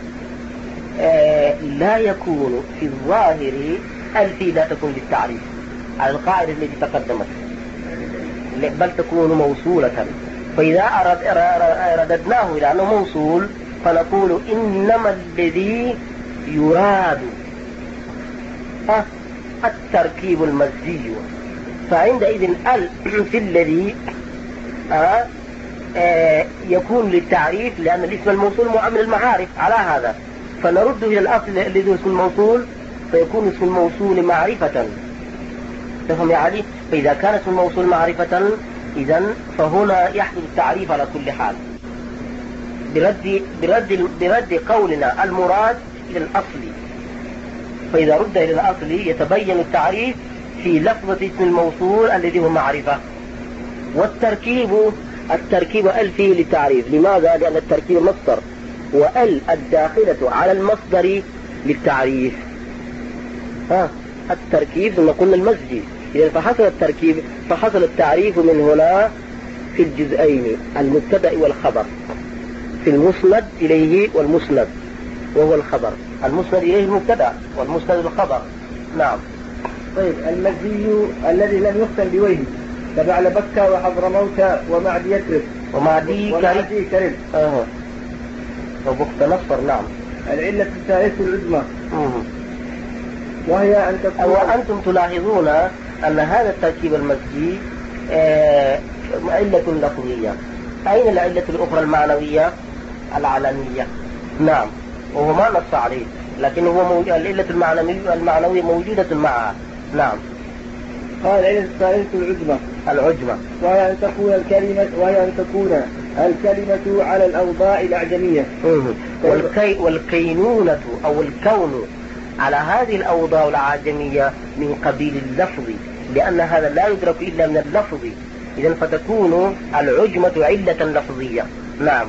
لا يكون في الظاهر الفي لا تكون للتعريف على القاعدة التي تقدمت، بل تكون موصولة. فإذا رددناه إلى أنه موصول فنقول إنما الذي يراد التركيب المزجي. فعندئذ ال في الذي آه آه يكون للتعريف، لأن الاسم الموصول معامل المعارف على هذا، فنرده إلى الأصل الذي هو اسم الموصول، فيكون اسم الموصول معرفة. تفهم يا علي؟ فإذا كان اسم الموصول معرفة إذن فهنا يحدث التعريف على كل حال، برد, برد, برد قولنا المراد إلى الأصل. فإذا رد إلى الأصل يتبين التعريف في لفظة اسم الموصول الذي هو معرفة. والتركيب، التركيب ال فيه للتعريف. لماذا؟ لأن التركيب مصدر، وال الداخلة على المصدر للتعريف. ها التركيب ثم قلنا المزجي. إذا فحصل التركيب فحصل التعريف من هنا في الجزئين المبتدأ والخبر، في المسند إليه والمسند وهو الخبر. المسند إليه المبتدأ والمسند الخبر. نعم. طيب المزي الذي لم يختم بوجه تبع بكة وحضرموت ومعدي يثرب ومعدي كرب اه وبخت نصر. نعم. العلة الثالثة العظمى اه وهي أن تكون. وأنتم تلاحظون أن هذا التركيب المزجي آه علة لفظية، أين العلة الأخرى المعنوية؟ العلمية. نعم، وهو ما نص عليه، لكن هو موجود. العلة المعنوية المعنوية موجودة معها. نعم. قال العلة الثالثة العجمة. العجمة وهي أن تكون الكلمة وهي أن تكون الكلمة على الأوضاع الأعجمية. والكي والكينونة أو الكون على هذه الأوضاع الأعجمية من قبيل اللفظ، لأن هذا لا يدرك إلا من اللفظ، إذن فتكون العجمة علة لفظية. نعم.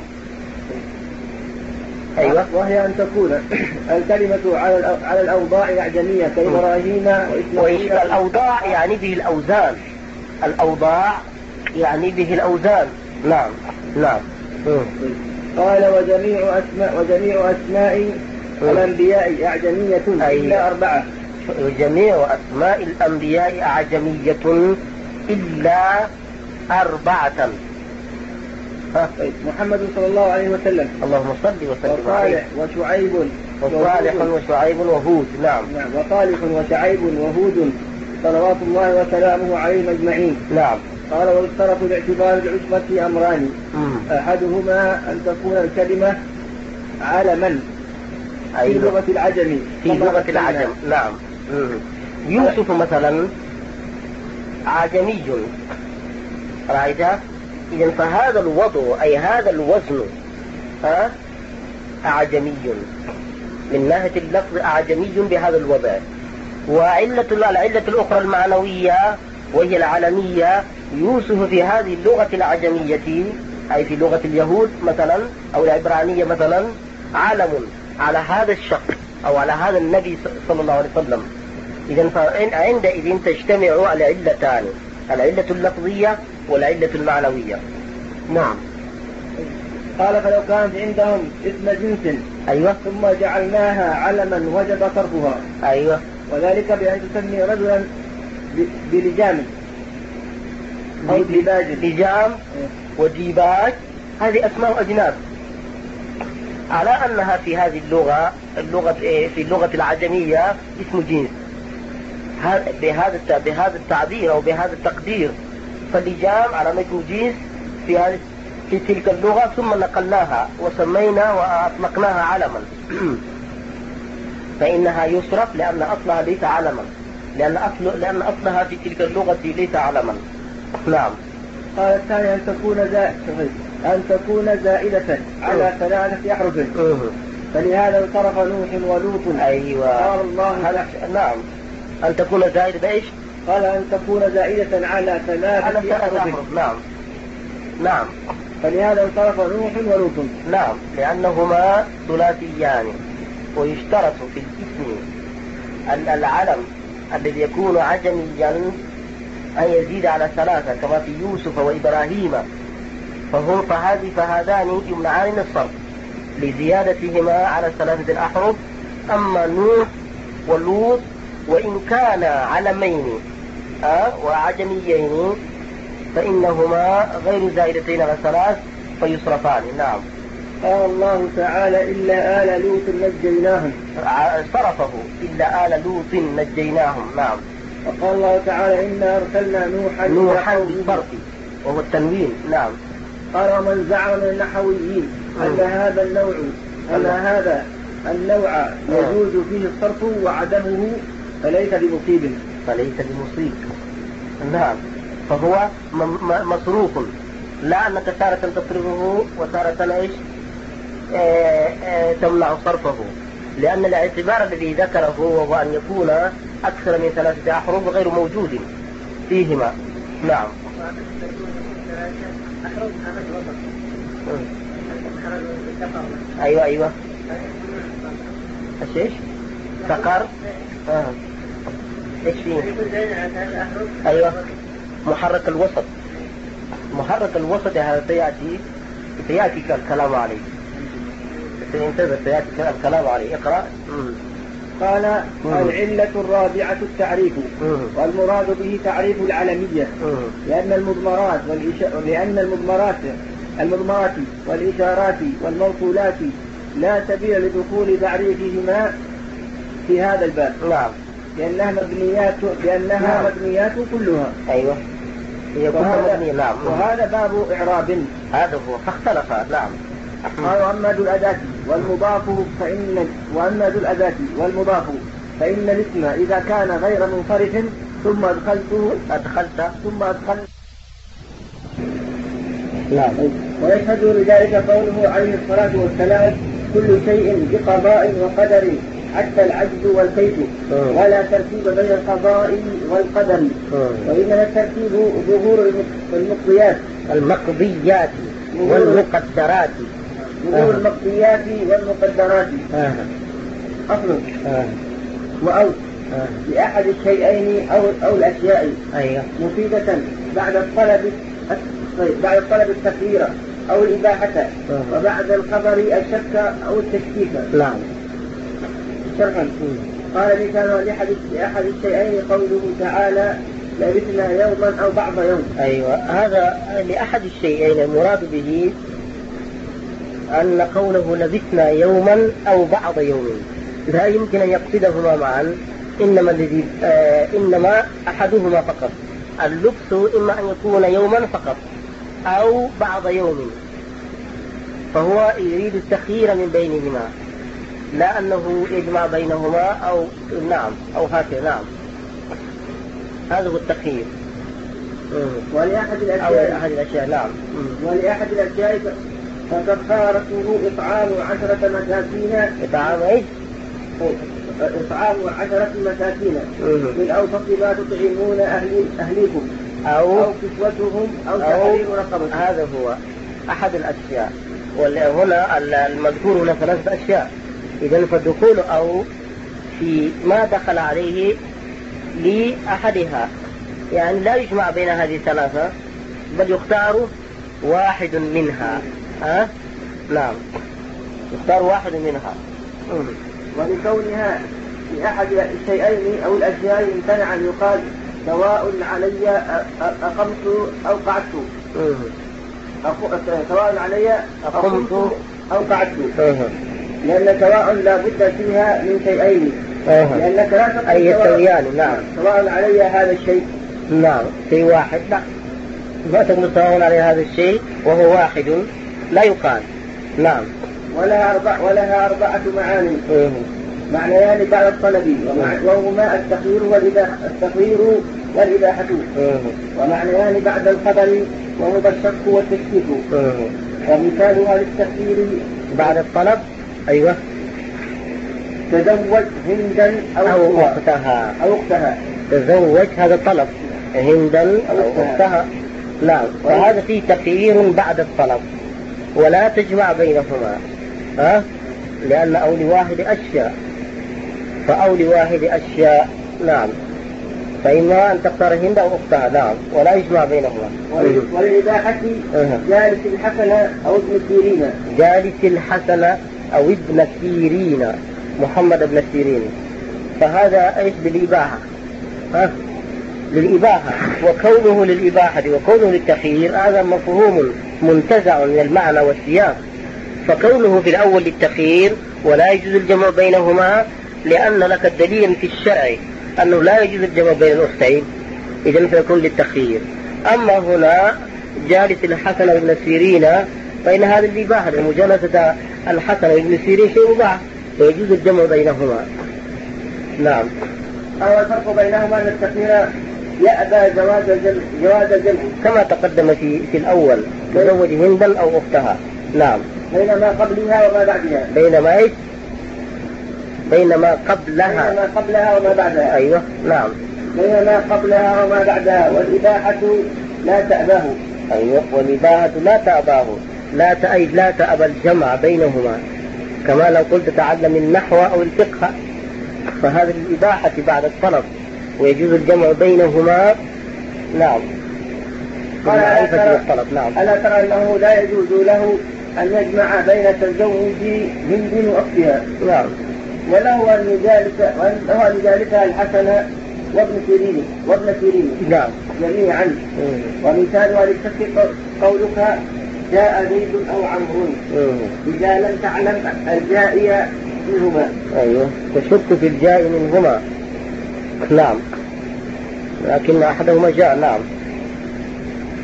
أيوة. وهي أن تكون الكلمة على على الأوضاع الأعجمية كإبراهيم وإسماعيل. الأوضاع يعني به الأوزان، الأوضاع يعني به الأوزان. نعم. نعم. قال وجميع أسماء وجميع أسماء الأنبياء أعجمية إلا أربعة. وجميع أسماء الأنبياء أعجمية إلا أربعة. محمد صلى الله عليه وسلم. اللهم صل وسلم عليه. وشعيب وصالح وشعيب وهود. نعم. نعم. وصالح وشعيب وهود صلوات الله وسلامه عليهم أجمعين. نعم. قال ويشترط باعتبار العجمة أمران. مم. أحدهما أن تكون الكلمة علما في لغة العجم. في لغة العجم. نعم. مم. يوسف مثلا عجمي، رأيت؟ إذن فهذا الوضع أي هذا الوزن ها أعجمي من ناحية اللفظ، أعجمي بهذا الوضع. وعلة العلة الأخرى المعنوية وهي العلمية، يوسف في هذه اللغة العجمية أي في لغة اليهود مثلا أو العبرانية مثلا علم على هذا الشخص أو على هذا النبي صلى الله عليه وسلم. إذن عندئذ تجتمع العلتان، العلة اللفظية والعلة المعنوية. نعم. قال فلو كانت عندهم اسم جنس. أيوة. ثم جعلناها علما وجب صرفها. أيوة. وذلك بأن تسمي رجلا بلجام أو ديباج. لجام وديباج هذه أسماء أجناس، على أنها في هذه اللغة اللغة في اللغة العجمية اسم جنس بهذا بهذا التعبير أو بهذا التقدير. فاللجام على اسم جنس في هذه في تلك اللغة، ثم نقلناها وسمينا وأطلقناها علما فإنها يصرف لأن أصلها ليس علما، لأن أصل لأن أصلها في تلك اللغة ليس علما. نعم. قال الثاني أن تكون زائدة أن تكون زائدة على ثلاثة أحرف. فلهذا انصرف نوح ولوط. أيوة. قال الله نعم. أن تكون زائدة إيش؟ قال أن تكون زائدة على ثلاثة أحرف. نعم. نعم. فلهذا انصرف نوح ولوط. نعم، لأنهما ثلاثيان. ويشترط في الاسم العلم الذي يكون عجميا أن يزيد على ثلاثة كما في يوسف وإبراهيم، فهم فهذه فهذان يمنعان من الصرف لزيادتهما على ثلاثة الأحرف. أما نوح ولوط وإن كان علمين أه وعجميين فإنهما غير زائدتين على ثلاث فيصرفان. نعم. قال الله تعالى إلا آل لوط نجيناهم. صرفه إلا آل لوط نجيناهم. نعم. وقال الله تعالى إنا أرسلنا نوحا نوحا بالصرف وهو التنوين. نعم. قال ومن زعم من النحويين أن هذا النوع أن هذا النوع يجوز فيه الصرف وعدمه فليس بمصيب. فليس بمصيب. نعم. فهو مصروف، لا أنك تارة تصرفه وتارة ايش تمنع صرفه، لأن الاعتبار الذي ذكره وهو أن يكون أكثر من ثلاثة أحرف غير موجود فيهما. نعم. أيوة أيوة. ايش سقر آه. ايش فيه؟ أيوة. محرك الوسط، محرك الوسط هذا سيأتي سيأتي الكلام عليه، سينتظر سيأتي الكلام عليه. اقرأ. قال العلة الرابعة التعريف، والمراد به تعريف العلمية، لأن المضمرات لأن المضمرات المضمرات والإشارات والموصولات لا سبيل لدخول تعريفهما في هذا الباب. نعم. لأنها مبنيات لأنها نعم. مبنيات كلها. أيوة. يكون مبني. نعم. وهذا باب إعراب. هذا هو فاختلف. نعم. قال وأما ذو الأداة والمضاف فإن وأما ذو الأداة والمضاف فإن الاسم إذا كان غير منصرف ثم أدخلته أدخلت ثم أدخلت. نعم. ويشهد لذلك قوله عليه الصلاة والسلام كل شيء بقضاء وقدر حتى العجز والكيف ولا ترتيب بين القضاء والقدر وإنما الترتيب ظهور المقضيات المقضيات والمقدرات ظهور المقضيات والمقدرات أصل وأو لأحد الشيئين أو أو الأشياء أيوة. مفيدة بعد الطلب بعد الطلب التخيير أو الإباحة وبعد الخبر الشك أو التشكيك. نعم. شرحا قال مثال لأحد الشيئين قوله تعالى لبثنا يوما أو بعض يوم. أيوة. هذا لأحد الشيئين المراد به أن قوله لبثنا يوما أو بعض يوم لا يمكن أن يقصدهما معا، إنما الذي آه إنما أحدهما فقط. اللبس إما أن يكون يوما فقط أو بعض يوم، فهو يريد التخيير من بينهما لا أنه يجمع بينهما أو نعم أو هكذا. نعم. هذا هو التخيير. ولأحد الأشياء أو أحد الأشياء. نعم. ولأحد الأشياء فكفارته إطعام عشرة مساكين. إطعام إيش؟ إطعام عشرة مساكين من أوسط ما تطعمون أهلي أهليكم أو, أو كسوتهم أو تحرير رقبة. هذا هو أحد الأشياء. وهنا المذكور هنا ثلاثة أشياء. إذن فالدخول أو في ما دخل عليه لأحدها، يعني لا يجمع بين هذه الثلاثة بل يختار واحد منها. ها؟ نعم. يختار واحد منها. ولكونها في أحد الشيئين أو الأشياء امتنع أن يقال سواء علي أقمت أو قعدت. سواء علي أقمت أو قعدت، لأن سواء لا بد فيها من شيئين، لأنك لا تقول أي يستويان. نعم. سواء علي هذا الشيء. نعم. شيء واحد. لا، ما تقول سواء علي هذا الشيء وهو واحد، لا يقال. نعم. ولها أربع ولها أربعة معاني. معنيان بعد الطلب وهما التخيير والإباحة التخيير والإباحة ومعنيان بعد الخبر وهما الشك والتشكيك. ومثالها للتخيير بعد الطلب أيوة تزوج هندا أو, أو أختها أو أختها. تزوج هذا طلب هندا أو أختها. نعم. وهذا فيه تخيير بعد الطلب ولا تجمع بينهما، ها؟ لأن أولي واحد أشياء فأولي واحد أشياء. نعم. فإما أن تختار هند أو أختها. نعم. ولا يجمع بينهما. والإباحة جالس الحسن أو ابن سيرين. جالس الحسن أو ابن سيرين، محمد ابن سيرين، فهذا إيش بالإباحة، ها؟ للإباحة. وكونه للإباحة وكونه للتخيير هذا مفهوم منتزع من المعنى والسياق. فكونه في الأول للتخيير ولا يجوز الجمع بينهما لأن لك الدليل في الشرع أنه لا يجوز الجمع بين الأختين، إذن فيكون للتخيير. أما هنا جالس الحسن وابن سيرين فإن هذا الإباحة، لمجالسة الحسن وابن سيرين شيء مباح ويجوز الجمع بينهما. نعم. أو الفرق بينهما أن التخيير يأبى جواز الجمع جواز الجمع كما تقدم في في الأول تزوج هندا أو أختها. نعم. بينما قبلها وما بعدها. بينما إيش؟ بينما قبلها. بينما قبلها وما بعدها. أيوة. نعم. بينما قبلها وما بعدها. والإباحة لا تأباه. أيوة. والإباحة لا تأباه، لا تأيد لا تأبى الجمع بينهما، كما لو قلت تعلم النحو أو الفقه فهذه الإباحة بعد الطلب ويجوز الجمع بينهما. نعم. قال ألا ترى, نعم. ألا ترى أنه لا يجوز له أن يجمع بين تزوج هند وأختها. نعم. وله أن يجالس وله أن يجالسها الحسن وابن سيرين وابن سيرين. نعم. جميعا. ومثالها للشك قولك جاء زيد أو عمرو إذا لم تعلم الجائي منهما. أيوه. تشك في الجائي منهما. نعم. لكن أحدهما جاء. نعم.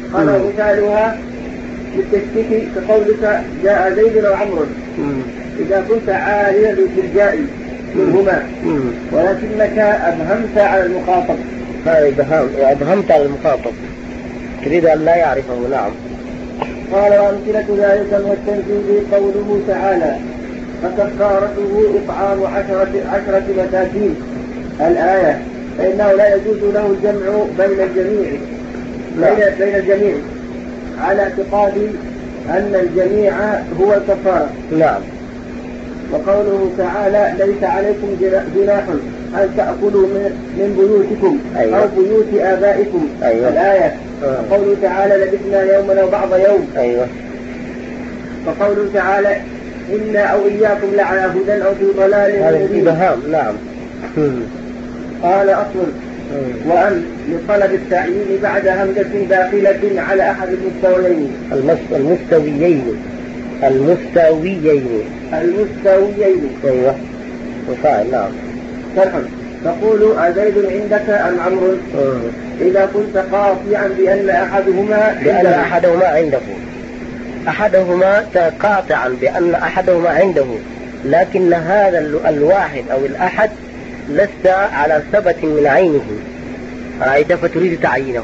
قال مثالها بالتشكيك كقولك جاء زيد وعمر إذا كنت عاليا بالجاء منهما ولكنك أبهمت على المخاطب. أبهمت على المخاطب تريد أن لا يعرفه. نعم. قال وأمثلة ذلك والتنزيل قوله تعالى فكفارته إطعام عشرة, عشرة مساكين الآية فإنه لا يجوز له الجمع بين الجميع بين, بين الجميع على اعتقاد أن الجميع هو الكفارة. نعم. وقوله تعالى ليس عليكم جناح أن تأكلوا من بيوتكم أيوة. أو بيوت آبائكم. أيوة. الآية. أه. وقوله تعالى لبثنا يوما أو بعض يوم. أيوة. وقوله تعالى إنا أو إياكم لعلى هدى أو في ضلال مبين. نعم. قال أصل وأن لطلب التعيين بعد همزة داخلة على أحد المستويين. المستويين المستويين المستويين. أيوة. وفاعل. نعم. شرحا تقول أزيد عندك أم عمرو إذا كنت قاطعا بأن أحدهما بأن أحدهما عنده أحدهما قاطعا بأن أحدهما عنده لكن هذا الواحد أو الأحد لست على ثبت من عينه رأيت فتريد تعيينه.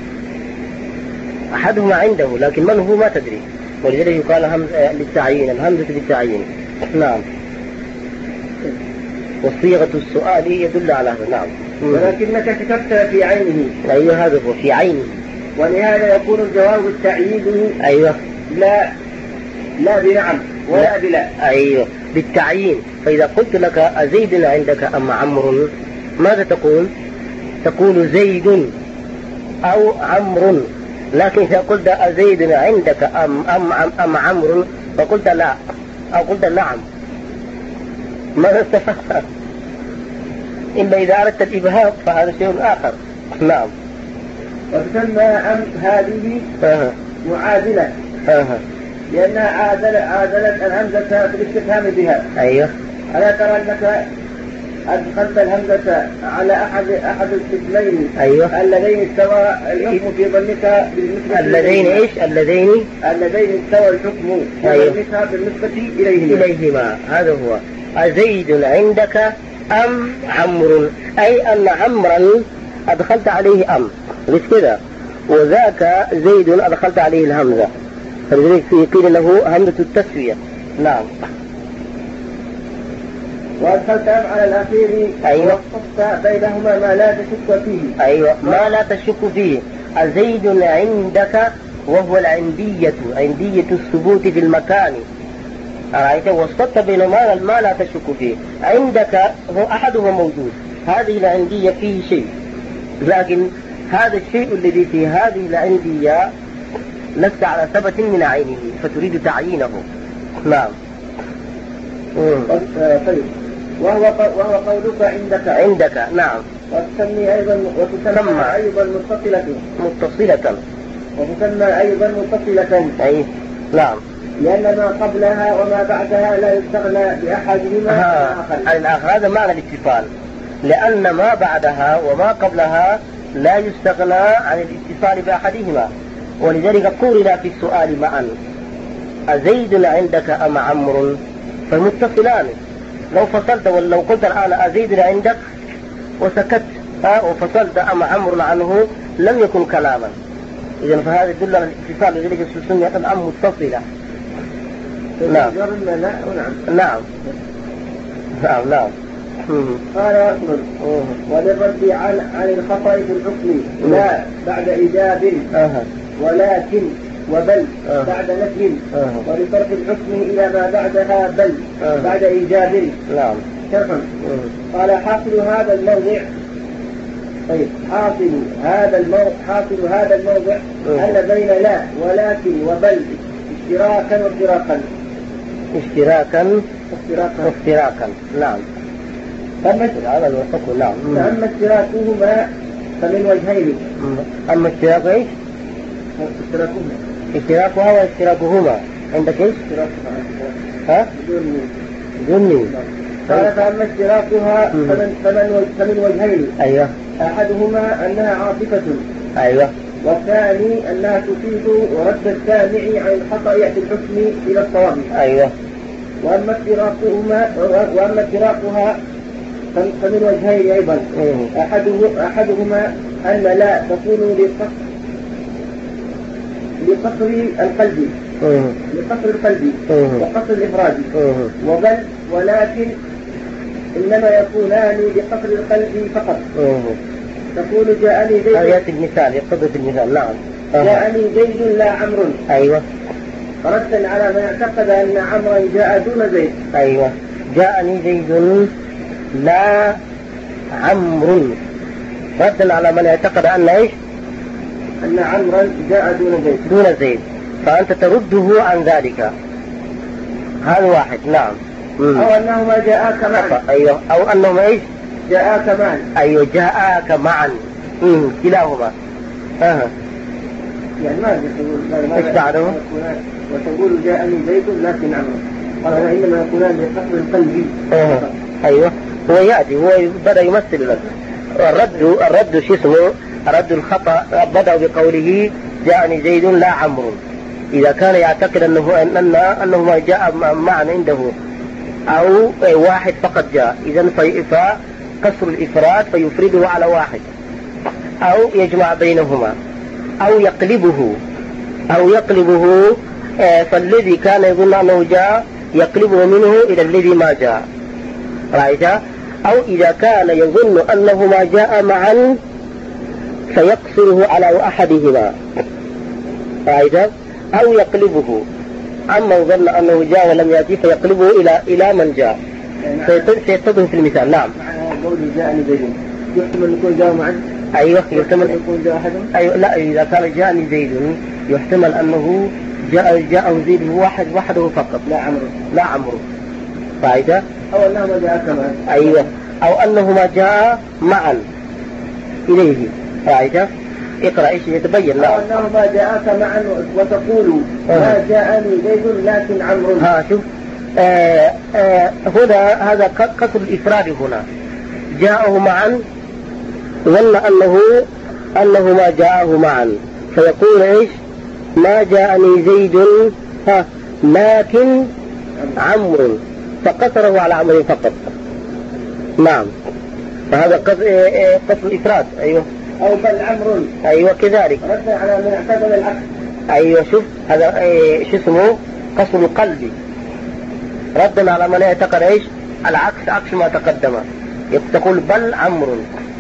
أحدهما عنده لكن من هو ما تدري ولذلك يقال همزة للتعيين الهمزة للتعيين. نعم. وصيغة السؤال يدل على هذا. نعم. ولكنك شككت في عينه. أيوه هذا هو في عينه ولهذا يكون الجواب التعيين. أيوه. لا لا بنعم ولا بلا. أيوه بالتعيين. فإذا قلت لك أزيد عندك أم عمرو ماذا تقول؟ تقول زيد أو عمرو. لكن إذا قلت أزيد عندك أم أم أم, أم عمرو فقلت لا أو قلت نعم ماذا استفدت؟ إلا إذا أردت الإبهام فهذا شيء آخر. نعم. وتسمى أم هذه أه. معادلة أه. لأنها عادلت عادلت الهمزة في الاستفهام بها. أيوه. ألا ترى أنك أدخلت الهمزة على أحد أحد القسمين. أيوه. اللذين استوى الحكم في ظنك بالنسبة اللذين إيش اللذين اللذين استوى الحكم في أيوه. ظنك بالنسبة إليهما. إليهما هذا هو. أزيد عندك أم عمرو أي أن عمرا أدخلت عليه أم ليش كذا وذاك زيد أدخلت عليه الهمزة فلذلك قيل له همزة التسوية. نعم. وأدخلت أم على الأخير. أيوة. وقفت بينهما ما لا تشك فيه. أيوة ما لا تشك فيه. أزيد عندك وهو العندية عندية الثبوت في المكان رأيت وسطت بينهما ما لا تشك فيه. عندك هو أحدهما موجود هذه العندية فيه شيء لكن هذا الشيء الذي في هذه العندية لست على ثبت من عينه فتريد تعيينه. نعم. طيب وهو وهو قولك عندك عندك. نعم. وتسمي أيضا وتسمى أيضا متصلة متصلة وتسمى أيضا متصلة. أي. نعم. لأن ما قبلها وما بعدها لا يستغنى بأحدهما عن الآخر. هذا معنى الاتصال لأن ما بعدها وما قبلها لا يستغنى عن الاتصال بأحدهما ولذلك قولنا في السؤال معا أزيد عندك أم عمرو فالمتصلان لو فصلت ولو قلت الآن أزيد عندك وسكت وفصلت أم عمرو عنه لم يكن كلاما. إذن فهذا يدل على الاتصال لذلك سميت الأم متصلة. نعم. نعم. نعم. نعم. قال أصل وللرد عن عن الخطأ في الحكم لا بعد إيجاب ولكن وبل بعد نفي ولصرف الحكم إلى ما بعدها بل بعد إيجاب. نعم. شرحا قال حاصل هذا الموضع. طيب حاصل هذا الموضع حاصل هذا الموضع أن بين لا ولكن وبل اشتراكا وافتراقا. اشتراكا وافتراقا. وافتراقا. نعم. فأما هذا الحكم. نعم. فأما اشتراكهما فمن وجهين. أما اشتراك ايش؟ اشتراكهما اشتراكها واشتراكهما عندك ايش؟ ها؟ جني. قال فأما اشتراكها فمن, فمن, فمن وجهين. أيوه. أحدهما أنها عاطفة. أيوه. والثاني أنها تفيد ورد السامع عن الخطأ يأتي الحكم إلى الصواب. أيوة. وأما افتراقهما وأما افتراقها فمن وجهين أيضا. أحده أحدهما أن لا تكون لقصر لقصر القلب لقصر القلب وقصر الإفراد، وبل ولكن إنما يكونان لقصر القلب فقط. تقول جاءني زيد. يأتي المثال يقصد في المثال. نعم. جاءني زيد لا عمرو. أيوة. ردا على من اعتقد أن عمرا جاء دون زيد. أيوة. جاءني زيد لا عمرو، ردا على من اعتقد أن إيش؟ أن عمرا جاء دون زيد. دون زيد، فأنت ترده عن ذلك. هذا واحد. نعم. مم. أو أنهما جاءاك معا. أيوة. أو أنهما إيش؟ جاءاك معا. أيوة جاءاك معا. مم. كلاهما. أه. يعني ما تقول إيش بعده؟ وتقول جاءني زيد لكن عمرو، قال إنما يكونان بقصر القلب. أه. أيوة. هو يأتي هو بدأ يمثل لك الرد. الرد شو اسمه؟ رد الخطأ بدأ بقوله جاءني زيد لا عمرو، إذا كان يعتقد أنه أن أنه ما جاء معا عنده أو واحد فقط جاء، إذن فقصر الإفراد فيفرده على واحد، أو يجمع بينهما، أو يقلبه أو يقلبه فالذي كان يظن أنه جاء يقلبه منه إلى الذي ما جاء. رأيت؟ أو إذا كان يظن أنه ما جاء معا فيقصره على أحدهما. رأيت؟ أو يقلبه، أما ظن أنه جاء ولم يأتي فيقلبه إلى إلى من جاء. سيتضح في المثال. نعم. قول جاءني زيد يحتمل أن يكون جاء معا. أيوة. يحتمل أن يكون جاء أحد. أيوة. لا، إذا كان جاءني زيد يحتمل أنه جاء جاءه زيد واحد وحده فقط، لا عمرو. لا عمرو. فائدة. أو أنهما جاء كمان. أيوة. أو أنهما جاء معا إليه. فائدة. اقرأ إيش يتبين. لا. أو أنهما جاءك معا وتقول ما جاءني زيد لكن عمرو. ها شوف. آه آه هنا هذا قصر الإفراد. هنا جاءه معا ظن أنه أنه ما جاءه معا، فيقول إيش؟ ما جاءني زيد ها لكن عمرو، فقصره على عمرو فقط. نعم. فهذا قصر الإفراد. أيوه. أو بل عمرو. أيوه كذلك. رد على من اعتقد العكس. أيوه. شوف هذا إيه شو اسمه؟ قصر القلب، ردا على من اعتقد إيش؟ العكس، عكس ما تقدم. تقول بل عمرو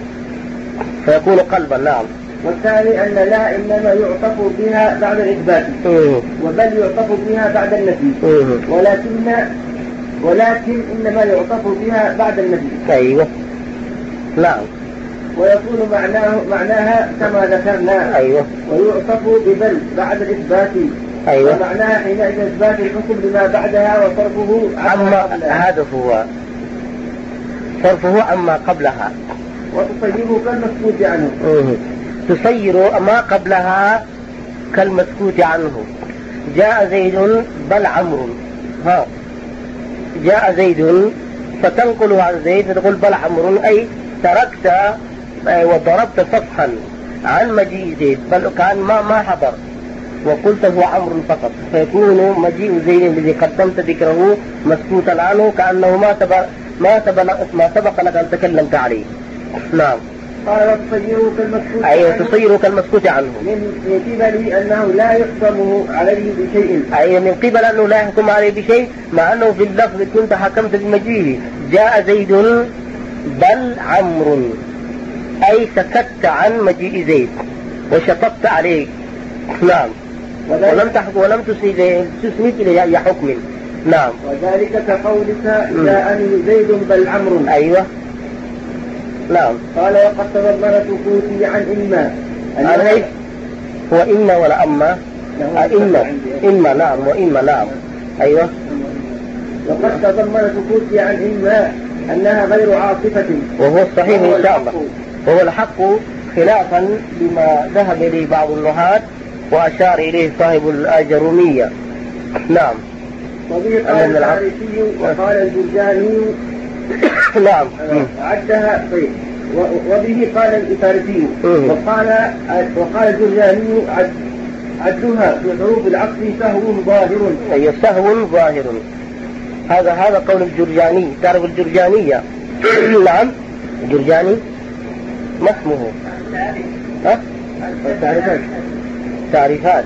فيكون قلبا. نعم. والثاني أن لا إنما يعطف بها بعد الإثبات، وبل يعطف بها بعد النفي، ولكن ولكن إنما يعطف بها بعد النفي. أيوه. نعم. ويكون معناه معناها كما ذكرنا. أيوه. ويعطف ببل بعد الإثبات. أيوه. ومعناها حينئذ إثبات الحكم لما بعدها وصرفه عما هذا هو صرفه عما قبلها. وتصيره كالمسكوت عنه. تصير ما قبلها كالمسكوت عنه. جاء زيد بل عمرو. ها جاء زيد فتنقل عن زيد فتقول بل عمرو، أي تركت وضربت صفحا عن مجيء زيد، بل كان ما ما حضر وقلت هو عمرو فقط، فيكون مجيء زيد الذي قدمت ذكره مسكوتا عنه كأنه ما سبق ما سبق ما سبق لك أن تكلمت عليه. نعم. قال وتصيره كالمسكوت. أيوة. تصيره كالمسكوت عنه من قبل أنه لا يحكم عليه بشيء. أي من قبل أنه لا يحكم عليه بشيء، مع أنه في اللفظ كنت حكمت بمجيئه. جاء زيد بل عمرو، أي سكت عن مجيء زيد وشطبت عليه. نعم. ولم تحكم ولم تسند إلى أي حكم. نعم. وذلك كقولك جاءني زيد بل عمرو. أيوة. نعم. قال وقد تضمن سكوتي عن إما. هذا إيش؟ هو إما ولا أما؟ إما. إما. نعم. وإما. نعم. أيوة. وقد تضمن سكوتي عن إما أنها غير عاطفة، وهو الصحيح إن شاء الله، وهو الحق خلافا لما ذهب إليه بعض النحاة وأشار إليه صاحب الآجرومية. نعم. وبه قال الحارثي وقال الجرجاني. نعم. عدها طيب. وبه قال الإفارسي وقال وقال الجرجاني عد عدها في حروف العطف سهو ظاهر. أي سهو ظاهر. هذا هذا قول الجرجاني. تعرف الجرجانية؟ نعم الجرجاني. ما اسمه؟ ها؟ تعريفات. تعريفات.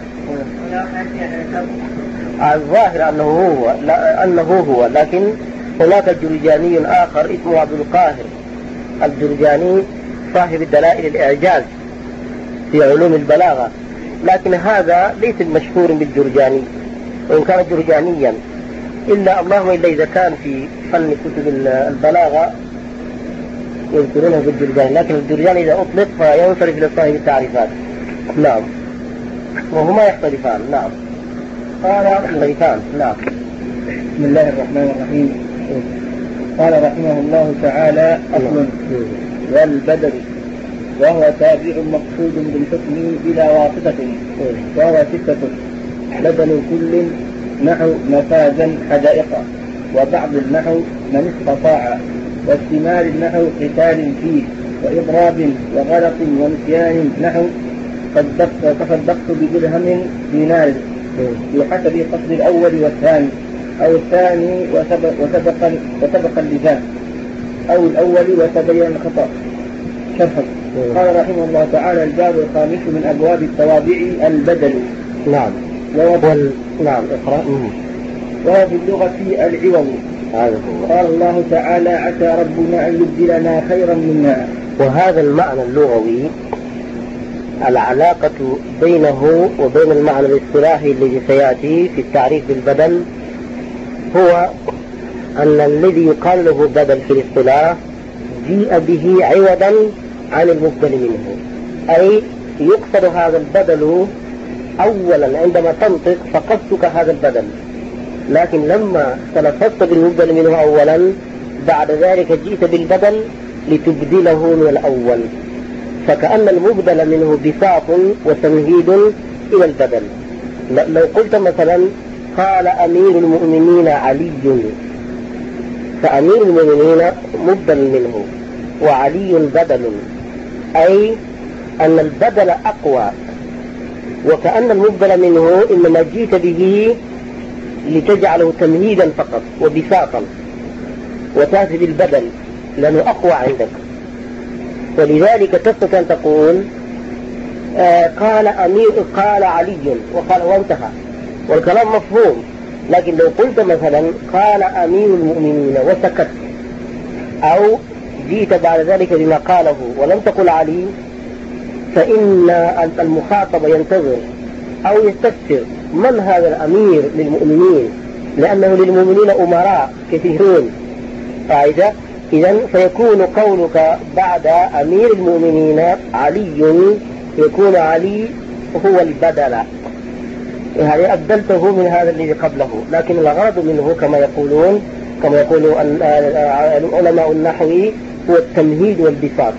الظاهر أنه هو لا أنه هو لكن هناك جرجاني آخر اسمه عبد القاهر الجرجاني صاحب الدلائل الإعجاز في علوم البلاغة، لكن هذا ليس المشهور بالجرجاني وإن كان جرجانيا، إلا اللهم إلا إذا كان في فن كتب البلاغة يذكرونه بالجرجاني، لكن الجرجاني إذا أطلق فينصرف إلى صاحب التعريفات. نعم وهما يختلفان. نعم قال يختلفان. نعم. بسم الله الرحمن الرحيم. قال رحمه الله تعالى: أصل والبدل وهو تابع مقصود بالحكم بلا واسطة، وهو ستة: بدل كل نحو مفازا حدائق، وبعض النحو من استطاع، واستمال النحو قتال فيه، وإضراب وغلط ونسيان نحو تصدقت بدرهم دينار بحسب قصد الأول والثاني، أو الثاني وسبق, وسبق, وسبق اللسان، أو الأول وتبين الخطأ. شرحا. قال رحمه الله تعالى: الباب الخامس من أبواب التوابع البدل. نعم. وال... نعم اقرأ. وهو في اللغة العوض. قال الله تعالى: عسى ربنا أن يبدلنا خيرا منا. وهذا المعنى اللغوي العلاقة بينه وبين المعنى الاصطلاحي الذي سيأتي في التعريف بالبدل هو أن الذي يقال له بدل في الاصطلاح جيء به عوضا عن المبدل منه، أي يقصد هذا البدل أولا عندما تنطق فقصدك هذا البدل، لكن لما تلفظت بالمبدل منه أولا بعد ذلك جئت بالبدل لتبدله من الأول، فكأن المبدل منه بساط وتمهيد إلى البدل. لو قلت مثلا: قال أمير المؤمنين علي، فأمير المؤمنين مبدل منه وعلي بدل، أي أن البدل أقوى، وكأن المبدل منه إنما جئت به لتجعله تمهيدا فقط وبساطا، وتأتي بالبدل لأنه أقوى عندك، ولذلك تستطيع أن تقول آه قال أمير قال علي وقال وانتهى والكلام مفهوم. لكن لو قلت مثلا قال أمير المؤمنين وسكت، أو جئت بعد ذلك بما قاله ولم تقل علي، فإن المخاطب ينتظر أو يستفسر من هذا الأمير للمؤمنين، لأنه للمؤمنين أمراء كثيرون. فإذا إذن فيكون قولك بعد أمير المؤمنين علي يكون علي هو البدل، يعني أبدلته من هذا الذي قبله. لكن الغرض منه كما يقولون كما يقول علماء النحو هو التمهيد والبساط،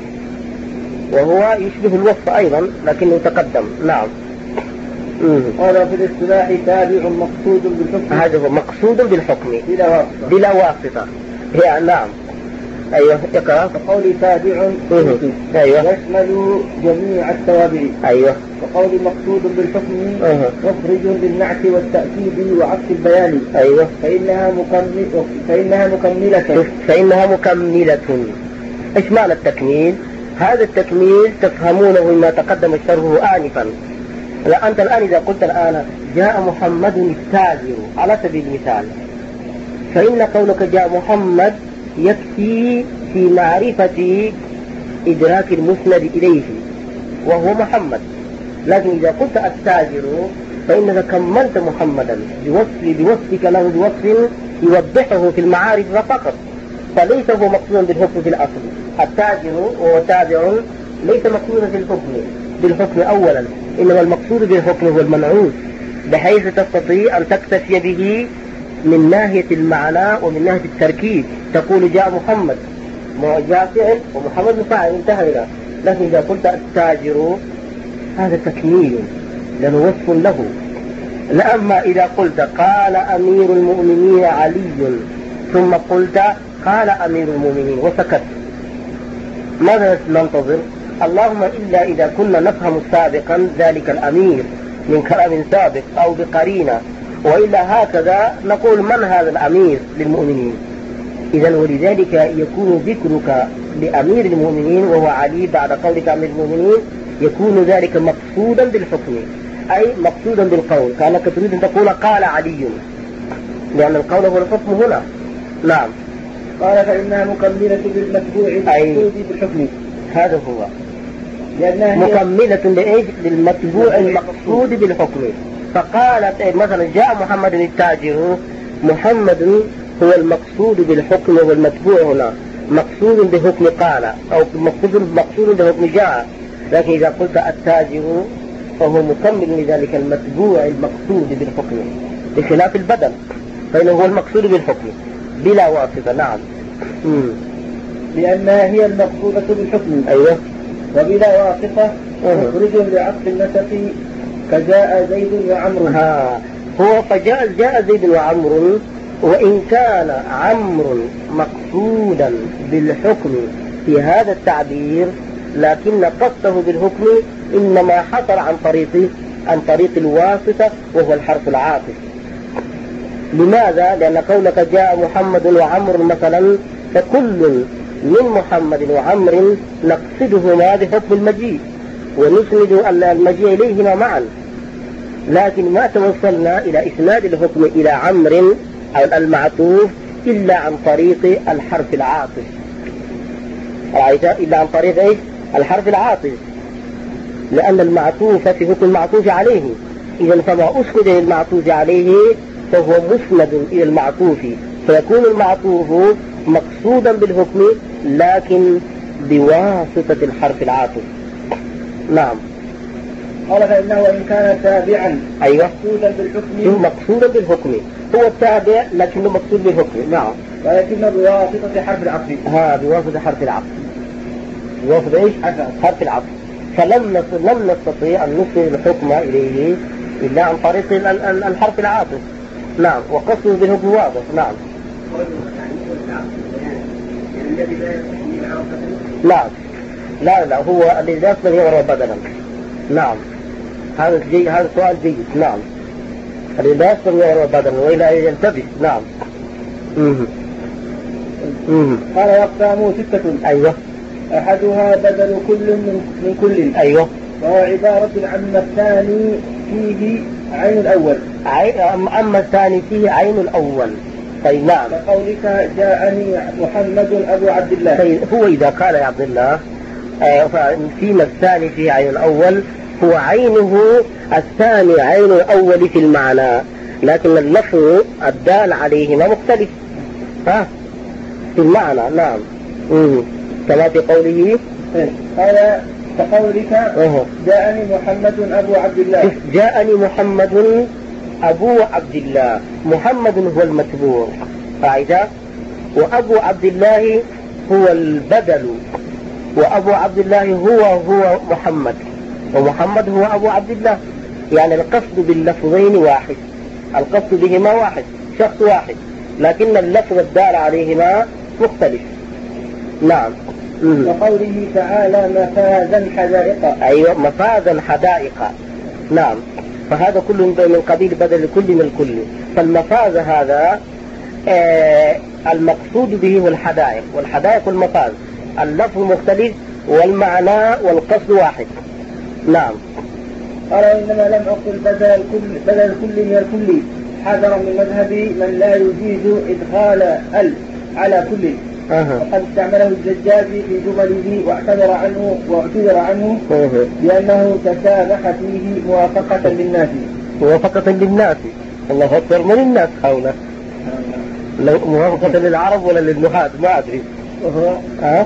وهو يشبه الوصف أيضا لكنه تقدم. نعم. قال في الاصطلاح تابع مقصود بالحكم. هذا هو مقصود بالحكم بلا واسطة. بلا واسطة. هي نعم. أيوه اقرأ. فقول تابع أيوه يشمل جميع التوابع. أيوه. وقول مقصود بالحكم أه. مخرج للنعت والتأكيد وعكس البيان. أيوه. فإنها مكمل فإنها مكملة فإنها مكملة. إيش معنى التكميل؟ هذا التكميل تفهمونه مما تقدم شرحه آنفا. لا أنت الآن إذا قلت الآن جاء محمد التاجر على سبيل المثال، فإن قولك جاء محمد يكفي في معرفة إدراك المسند إليه وهو محمد. لكن إذا قلت التاجر فإنك كملت محمدا بوصف بوصفك له بوصف يوضحه في المعارف فقط، فليس هو مقصودا بالحكم في الأصل. التاجر وهو تابع ليس مقصودا في الحكم بالحكم أولا، إنما المقصود بالحكم هو المنعوت، بحيث تستطيع أن تكتفي به من ناحية المعنى ومن ناحية التركيب. تقول جاء محمد جاء فعل ومحمد فاعل انتهى إلى. لكن إذا قلت التاجر هذا تكميل لأنه وصف له. لأما إذا قلت قال أمير المؤمنين علي ثم قلت قال أمير المؤمنين وسكت، ماذا ننتظر؟ اللهم إلا إذا كنا نفهم سابقا ذلك الأمير من كلام سابق أو بقرينة، وإلا هكذا نقول من هذا الأمير للمؤمنين؟ إذن ولذلك يكون ذكرك لأمير المؤمنين وهو علي بعد قولك أمير المؤمنين يكون ذلك مقصودا بالحكم، أي مقصودا بالقول، كأنك تريد أن تقول قال علي، لأن القول هو الحكم هنا. نعم. قال فإنها مكملة بالمتبوع المقصود بالحكم. هذا هو مكملة لإيش؟ للمتبوع المقصود بالحكم. فقالت مثلا جاء محمد التاجر، محمد هو المقصود بالحكم والمتبوع هنا مقصود بحكم قال، أو مقصود مقصود بحكم جاء، لكن إذا قلت التاجر فهو مكمل لذلك المتبوع المقصود بالحكم بخلاف البدل، فإنه هو المقصود بالحكم بلا واسطة. نعم. مم. لأنها هي المقصودة بالحكم. أيوة. وبلا واسطة مخرج لعطف النسق كجاء زيد وعمرو. ها هو فجاء جاء زيد وعمرو، وإن كان عمرو مقصودا بالحكم في هذا التعبير، لكن قصده بالحكم إنما حصل عن طريق عن طريق الواسطة وهو الحرف العاطف. لماذا؟ لأن قولك جاء محمد وعمر مثلا، فكل من محمد وعمر نقصدهما بحكم المجيء ونسند المجيء إليهما معا، لكن ما توصلنا إلى إسناد الحكم إلى عمر أو المعطوف إلا عن طريق الحرف العاطف، إلا عن طريق إيش؟ الحرف العاطف، لأن المعطوف في حكم المعطوف عليه، إذا فما أسند المعطوف عليه فهو مسند إلى المعطوف، فيكون المعطوف مقصودا بالحكم لكن بواسطة الحرف العاطف. نعم. قال فإنه وإن كان تابعا أيوة. مقصودا بالحكم مقصودا بالحكم هو التابع لكنه مقصود بالحكم. نعم. ولكن بواسطة حرف العطف. ها بواسطة حرف العطف. بواسطة إيش؟ حرف العطف. فلم لم نستطيع أن نصل الحكم إليه إلا عن طريق الحرف العاطف. نعم. وقصده بالحكم واضح. نعم. لا لا لا هو الذي لا يصدر يغرى بدلا. نعم. هذا جي... هذا سؤال جيد. نعم. الذي لا يصدر يغرى بدلا وإلا ينتبه. نعم. مم. مم. قال يقسم ستة. أيوة. أحدها بدل كل من, من كل. أيوة. وهو عبارة عن الثاني فيه عين الأول. عي... أما الثاني فيه عين الأول. طيب. نعم. كقولك جاءني محمد أبو عبد الله. طيب هو إذا قال يا عبد الله فيما الثاني فيه عين الأول هو عينه الثاني عين الأول في المعنى، لكن اللفظ الدال عليهما مختلف ها في المعنى. نعم. مم. كما في قوله قال كقولك جاءني محمد أبو عبد الله. جاءني محمد أبو عبد الله، محمد هو المتبوع قاعدة، وأبو عبد الله هو البدل، وأبو عبد الله هو هو محمد، ومحمد هو أبو عبد الله، يعني القصد باللفظين واحد، القصد بهما واحد، شخص واحد، لكن اللفظ الدال عليهما مختلف. نعم. وقوله تعالى مفازا حدائق. أيوة مفازا حدائق. نعم. فهذا كله من قبيل بدل كل من الكل. فالمفاز هذا آه المقصود به هو الحدائق، والحدائق والمفاز اللفظ مختلف والمعنى والقصد واحد. نعم. قال إنما لم أقل بدل الكل بدل الكل من الكل حذرا من مذهب من لا يجيز إدخال ال على كل. أه. وقد استعمله الزجاجي في جمله واعتذر عنه واعتذر عنه أه. لأنه تسامح فيه موافقة للناس. موافقة للناس. الله أكبر من الناس حوله. لو موافقة للعرب ولا للنحاة ما أدري. ها؟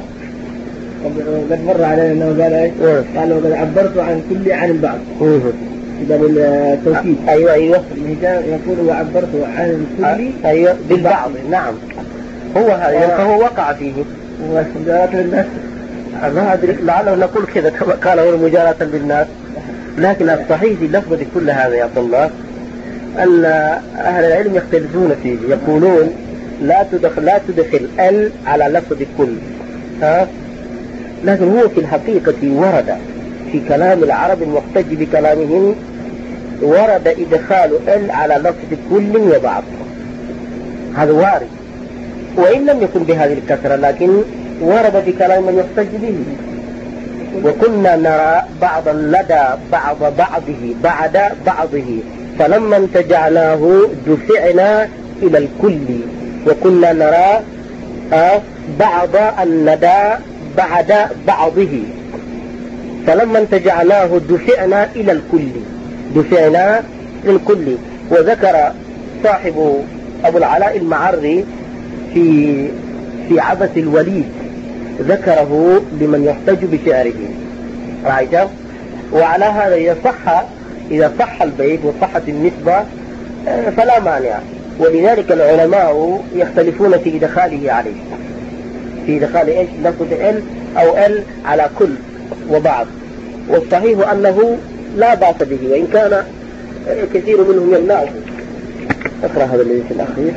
قد مر علينا أنه قال إيش؟ قال وقد عبرت عن كل عن البعض. إذا بالتوكيد. أيوة أيوة. يقول وعبرت عن كل. أيوة بالبعض. نعم. هو هذا فهو وقع فيه. ومجاراة للناس. ما أدري لعله نقول كذا كما قال مجاراة للناس، لكن الصحيح في اللفظة كل هذا يا عبد الله أن أهل العلم يختلفون فيه، يقولون لا تدخل لا تدخل ال على لفظ كل، ها لكن هو في الحقيقة ورد في كلام العرب المحتج بكلامهم، ورد إدخال ال على لفظ كل وبعض، هذا وارد، وإن لم يكن بهذه الكثرة لكن ورد في كلام من يحتج به. وكنا نرى بعضا لدى بعض بعضه بعد بعضه، فلما انتجعناه دفعنا إلى الكل. وكنا نرى بعض الندى بعد بعضه، فلما انتجعناه دفعنا إلى الكل، دفعنا إلى الكل. وذكر صاحب أبو العلاء المعري في في عبث الوليد، ذكره لمن يحتج بشعره، رأيت؟ وعلى هذا إذا صح إذا صح البيت وصحت النسبة فلا مانع. ولذلك العلماء يختلفون في إدخاله عليه، في إدخال إيش لفظ ال أو ال على كل وبعض. والصحيح أنه لا بأس به، وإن كان كثير منهم يمنعه. اقرأ هذا الذي في الأخير.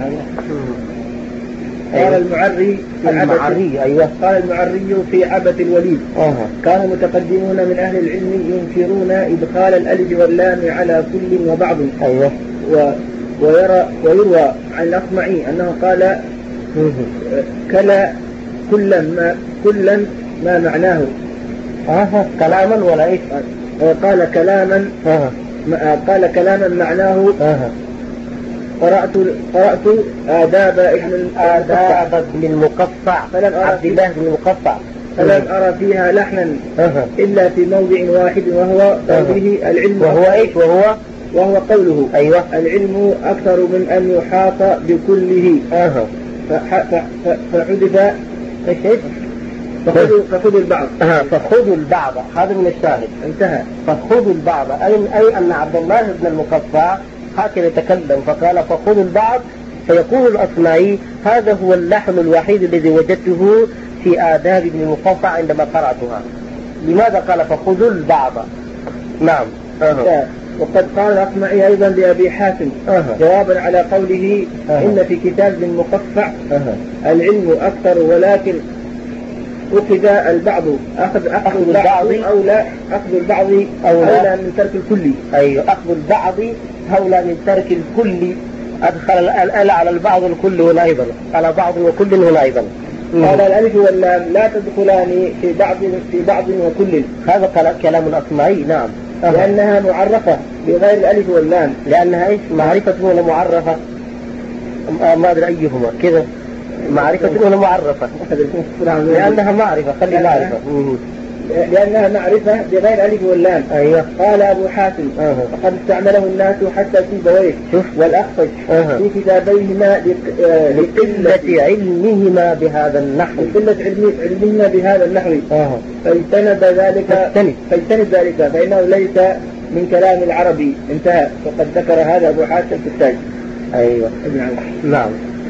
قال المعري في المعري أيوة. قال المعري في عبث الوليد أه. كان المتقدمون من أهل العلم ينكرون إدخال الألف واللام على كل وبعض. أيوة. و ويرى ويروى عن الأصمعي أنه قال كلا كلا ما كلا ما معناه. أه. كلاما ولا إيش؟ قال كلاما. أه. قال كلاما معناه. أه. قرأت قرأت آداب ابن آداب ابن المقفع عبد الله بن المقفع، فلم أرى فيها لحنا أه. إلا في موضع واحد وهو قوله العلم. وهو إيش؟ وهو وهو قوله أيوة. العلم أكثر من أن يحاط بكله. أه. فحذف ايش؟ فخذوا البعض. أه. فخذوا البعض، هذا من الشاهد. انتهى. فخذوا البعض أي أي أن عبد الله بن المقفع هكذا تكلم فقال فخذوا البعض. فيقول الأصمعي هذا هو اللحن الوحيد الذي وجدته في آداب ابن المقفع عندما قرأتها. لماذا قال فخذوا البعض؟ نعم. أه. وقد قال الأصمعي أيضا لأبي حاتم أه. جوابا على قوله أه. إن في كتاب ابن المقفع أه. العلم أكثر ولكن أخذ البعض أخذ أخذ البعض أولى أخذ البعض أولى من ترك الكل. أيوة. أخذ البعض أولى من ترك الكل. أدخل الأل على البعض الكل هنا أيضا، على بعض وكل هنا أيضا. قال الألف واللام لا تدخلان في بعض في بعض وكل. هذا كلام الأصمعي. نعم. أه. لأنها معرفة بغير الألف واللام. لأنها إيش؟ معرفة ولا معرفة؟ ما أدري أيهما كذا، معرفة ولا معرفة؟ لأنها معرفة. خلي معرفة. لأنها معرفة بغير ألف واللام. أيوة. قال أبو حاتم أه. فقد استعمله الناس حتى في بويه والأخفش أه. في كتابيهما لقلة علمهما بهذا النحو، لقلة علمهما بهذا النحو. أه. فاجتنب ذلك فاجتنب ذلك فإنه ليس من كلام العربي. انتهى. وقد ذكر هذا أبو حاتم في التاج. أيوة. نعم.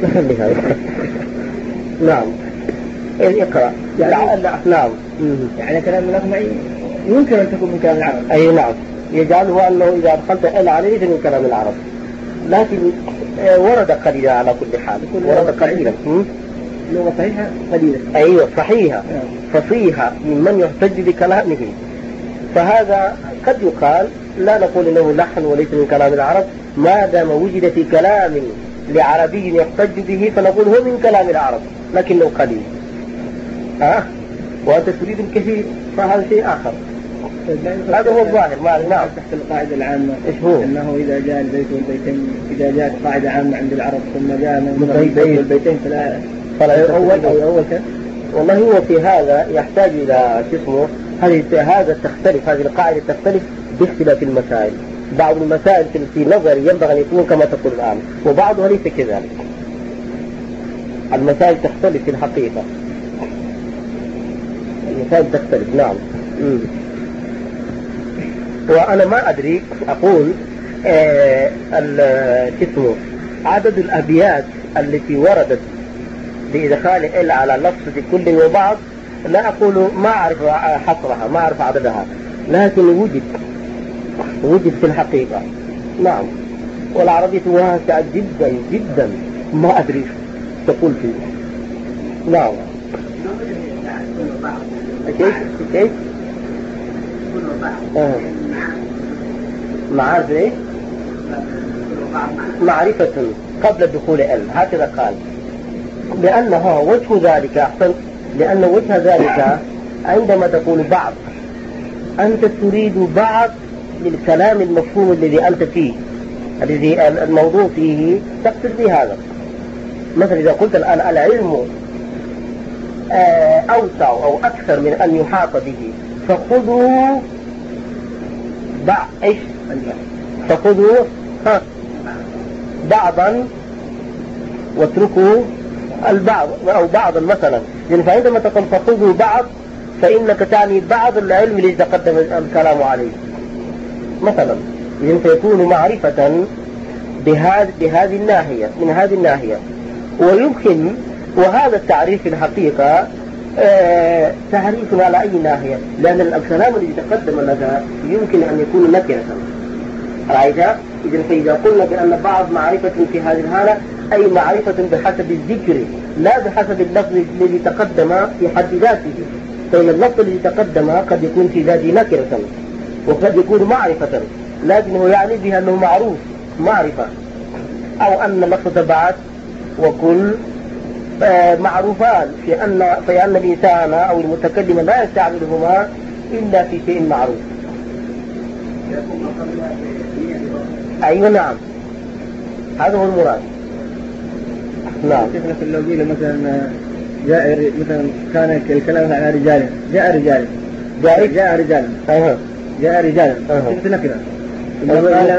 نعم. اقرأ. يعني نعم. يعني كلام الأصمعي يمكن أن تكون من كلام العرب. أي نعم. يجعله أنه إذا أدخلت ال عليه من كلام العرب، لكن ورد قليلا على كل حال. ورد قليلا. لغة صحيحة قليلة. أيوة صحيحة فصيحة ممن يحتج بكلامه. فهذا قد يقال لا نقول إنه لحن وليس من كلام العرب، ما دام وجد في كلام لعربي يحتج به فنقول هو من كلام العرب لكنه قليل. أه؟ وأنت تريد الكثير فهذا شيء آخر. هذا هو الظاهر. ما نعم. تحت القاعدة العامة إيش هو؟ أنه إذا جاء البيت والبيتين، إذا جاءت قاعدة عامة عند العرب ثم جاء من البيت والبيتين فلا فلا يؤول أو يؤول. والله هو في هذا يحتاج إلى اسمه هذه هذا تختلف، هذه القاعدة تختلف باختلاف المسائل. بعض المسائل في نظري ينبغي أن يكون كما تقول الآن، وبعضها ليس كذلك. المسائل تختلف في الحقيقة، المسائل تختلف. نعم. مم. وأنا ما أدري أقول آه اسمه عدد الأبيات التي وردت بإدخال ال على لفظ كل وبعض، لا أقول ما أعرف حصرها، ما أعرف عددها، لكن وجد وجد في الحقيقة. نعم. والعربية واسعة جدا جدا، ما أدري تقول فيه. نعم. كيف كيف آه. معارف ايه معرفة قبل الدخول علم، هكذا قال. لأنها وجه ذلك أحسن، لأن وجه ذلك عندما تقول بعض أنت تريد بعض للكلام المفهوم الذي أنت فيه، الذي الموضوع فيه تقصد بهذا. مثلا إذا قلت الآن العلم أوسع أو أكثر من أن يحاط به، فخذوا بعض إيش فخذوا ها بعضا واتركوا البعض أو بعضا مثلا. يعني فعندما تقول فخذوا بعض فإنك تعني بعض العلم الذي تقدم الكلام عليه مثلا. يعني فيكون معرفة بهذه بهذه الناحية من هذه الناحية. ويمكن وهذا التعريف في الحقيقة آه تعريف على أي ناحية، لأن الكلام الذي تقدم لك يمكن أن يكون نكرة. رأيت؟ إذن فإذا قلنا بأن بعض معرفة في هذه الحالة أي معرفة بحسب الذكر لا بحسب اللفظ الذي تقدم في حد ذاته. فإن اللفظ الذي تقدم قد يكون في ذاته نكرة وقد يكون معرفة، لكنه يعني بها أنه معروف معرفة، أو أن اللفظ بعد وكل معروفان في أن في أن الإنسان أو المتكلم لا يستعملهما إلا في شيء معروف. أيوة نعم، هذا هو المراد. نعم. في لو قيل مثلا جاء مثلا كان الكلام على رجال، جاء رجال جاء جاء رجال أها جاء رجال كنت نكرة قال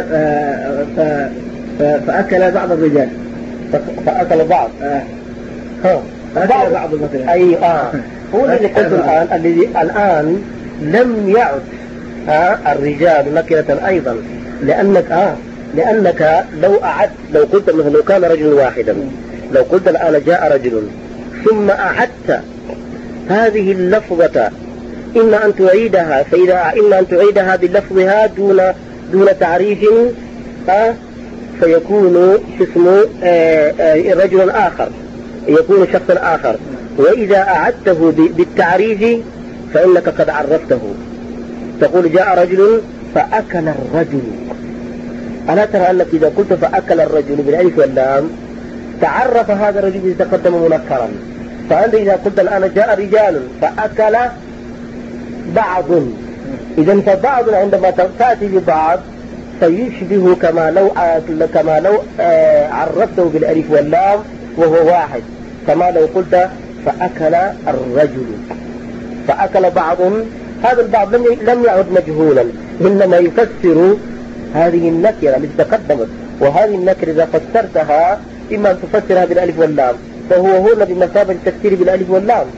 فأكل بعض الرجال فأكل بعض آه. ها فأكل بعض مثلا أي آه هو الذي قلت الآن الذي الآن لم يعد آه الرجال نكرة أيضا، لأنك آه لأنك لو أعدت لو قلت مثلا لو كان رجل واحدا، لو قلت الآن جاء رجل ثم أعدت هذه اللفظة إما أن تعيدها فإذا إما أن تعيدها بلفظها دون دون تعريف آه فيكون اسمه آه آه رجل آخر، يكون شخص آخر. وإذا أعدته بالتعريف فإنك قد عرفته، تقول جاء رجل فأكل الرجل. ألا ترى أنك إذا قلت فأكل الرجل بالألف واللام تعرف هذا الرجل الذي تقدم منكرا. فأنت إذا قلت الآن جاء رجال فأكل بعض، إذا فبعض عندما تأتي ببعض فيشبه كما لو كما لو عرفته بالألف واللام وهو واحد، كما لو قلت فأكل الرجل فأكل بعض. هذا البعض لم يعد مجهولا، إنما يفسر هذه النكرة التي تقدمت. وهذه النكرة إذا فسرتها إما أن تفسرها بالألف واللام فهو هنا بمثابة التفسير بالألف واللام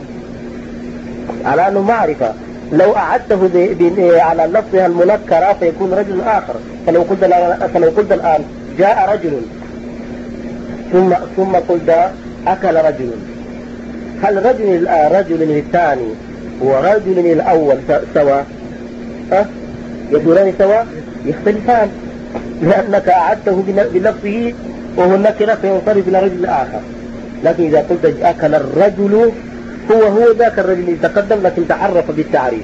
على أنه معرفة. لو أعدته على لفظها المنكرة فيكون رجل آخر. فلو قلت فلو قلت الآن جاء رجل ثم ثم قلت أكل رجل، هل رجل رجل الثاني ورجل الأول سوا؟ أه؟ يكونان سوا؟ يختلفان، لأنك أعدته بلفظه وهو النكرة فينصرف إلى رجل آخر. لكن إذا قلت أكل الرجل هو هو ذاك الرجل الذي تقدم لكن تعرف بالتعريف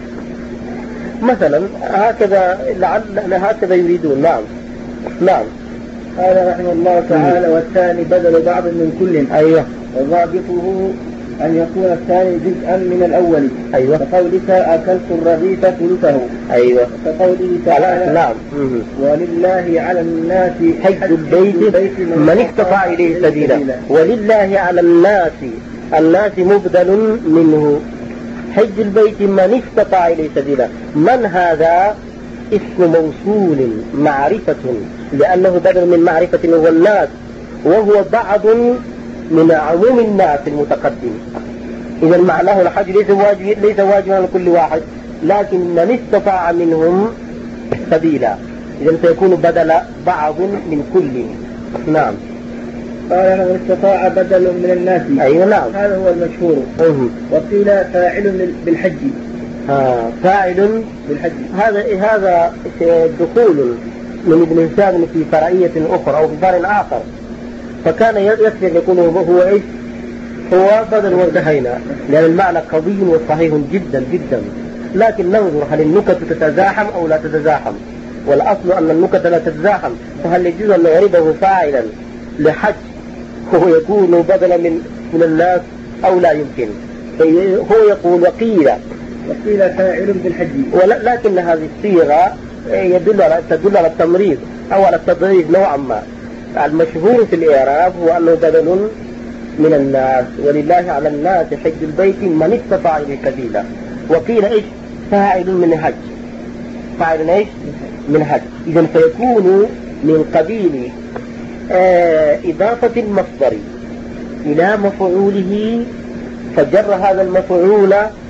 مثلا. هكذا لعل هكذا يريدون. نعم نعم. قال رحمه الله تعالى والثاني بدل بعض من كل. أيوه. وضابطه أن يكون الثاني جزءا من الأول. أيوه. كقولك أكلت الرغيف ثلثه. أيوه. كقوله تعالى نعم. ولله على الناس حج البيت من استطاع إليه سبيلا. ولله على الناس، الناس مبدل منه، حج البيت من استطاع إليه سبيلا. من هذا؟ اسم موصول معرفة، لأنه بدل من معرفة هو الناس، وهو بعض من عموم الناس المتقدم. إذا معناه الحج ليس واجب ليس واجبا على كل واحد، لكن من استطاع منهم سبيلا. إذا سيكون بدل بعض من كل. نعم. قال من استطاع بدل من الناس. أيوة نعم. هذا هو المشهور. أه. وقيل فاعل بالحج. آه. فاعل بالحج. هذا هذا دخول من ابن هشام في فرعية أخرى أو في فرع آخر، فكان يكفي يكون هو إيش هو بدل وانتهينا، لأن المعنى قوي وصحيح جدا جدا، لكن ننظر هل النكت تتزاحم أو لا تتزاحم، والأصل أن النكت لا تتزاحم، فهل يجوز أن نعربه فاعلا لحج هو يكون بدلا من من الناس أو لا يمكن؟ هو يقول وقيل وقيل فاعل بالحج، ولكن هذه الصيغة يدل على تدل على التمريض أو على التضعيف نوعا ما. المشهور في الإعراب هو أنه بدل من الناس، ولله على الناس حج البيت من استطاع إليه سبيلا. وقيل إيش؟ فاعل من حج، فاعل إيش؟ من حج. إذا فيكون من قبيل آه إضافة المصدر إلى مفعوله، فجر هذا المفعول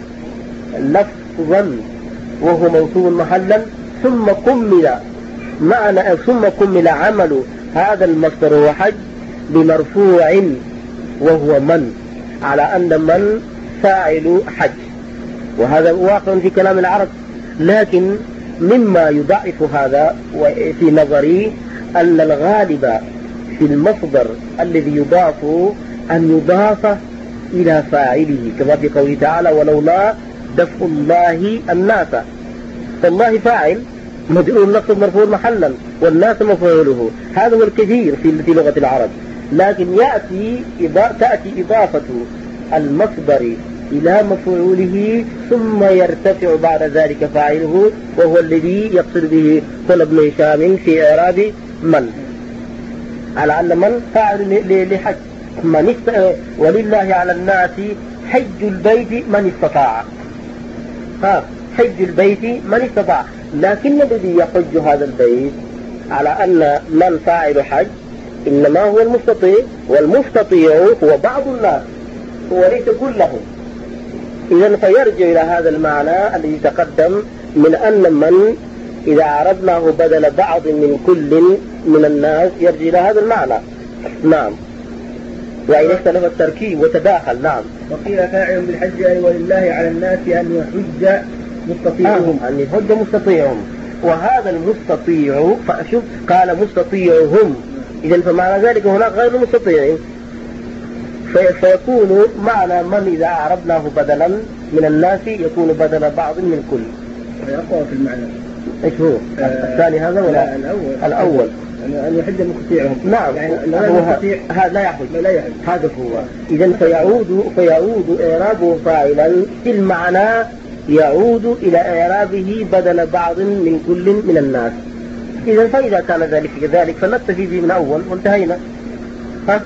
لفظا وهو موصول محلا، ثم كمل معنى ثم كمل عمل هذا المصدر هو حج بمرفوع وهو من، على أن من فاعل حج، وهذا واقع في كلام العرب. لكن مما يضعف هذا في نظري أن الغالب في المصدر الذي يضاف أن يضاف إلى فاعله، كما في قوله تعالى ولولا دفع الله الناس، فالله فاعل مدعو نصب مرفوع محلا والناس مفعوله، هذا هو الكثير في لغة العرب. لكن يأتي تأتي إضافة المصدر إلى مفعوله ثم يرتفع بعد ذلك فاعله، وهو الذي يقصد به قول ابن هشام في إعراب من، على أن من فاعل لحج من است... ولله على الناس حج البيت من استطاع، ها حج البيت من استطاع. لكن الذي يحج هذا البيت على أن من فاعل حج إنما هو المستطيع، والمستطيع هو بعض الناس وليس كلهم. إذن فيرجع إلى هذا المعنى الذي تقدم من أن من إذا عرضناه بدل بعض من كل من الناس يرجع إلى هذا المعنى. نعم، وإن اختلف التركيب وتداخل. نعم. وقيل فاعل بالحج أي ولله على الناس أن يحج مستطيعهم، أن يحج مستطيعهم، وهذا المستطيع فأشوف قال مستطيعهم، إذن فمعنى ذلك هناك غير المستطيعين، فيكون معنى من إذا أعربناه بدلا من الناس يكون بدل بعض من كل. ويقوى في المعنى إيش هو؟ آه الثاني هذا ولا الأول؟ الأول أن يحج مستطيعهم. نعم، يعني هذا لا يحج، لا يحج، هذا هو. إذن فيعود فيعود إعرابه فاعلا في المعنى، يعود إلى إعرابه بدل بعض من كل من الناس. إذن فإذا كان ذلك كذلك فنكتفي به من أول وانتهينا. ها؟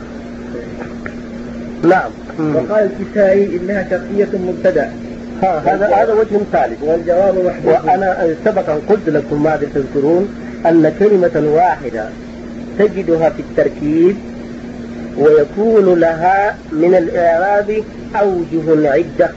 نعم. وقال الكسائي إنها شرطية مبتدأ. ها هذا هذا وجه ثالث، والجواب محدود. وأنا سبقا قلت لكم ما تذكرون أن كلمة واحدة تجدها في التركيب ويكون لها من الإعراب أوجه عدة،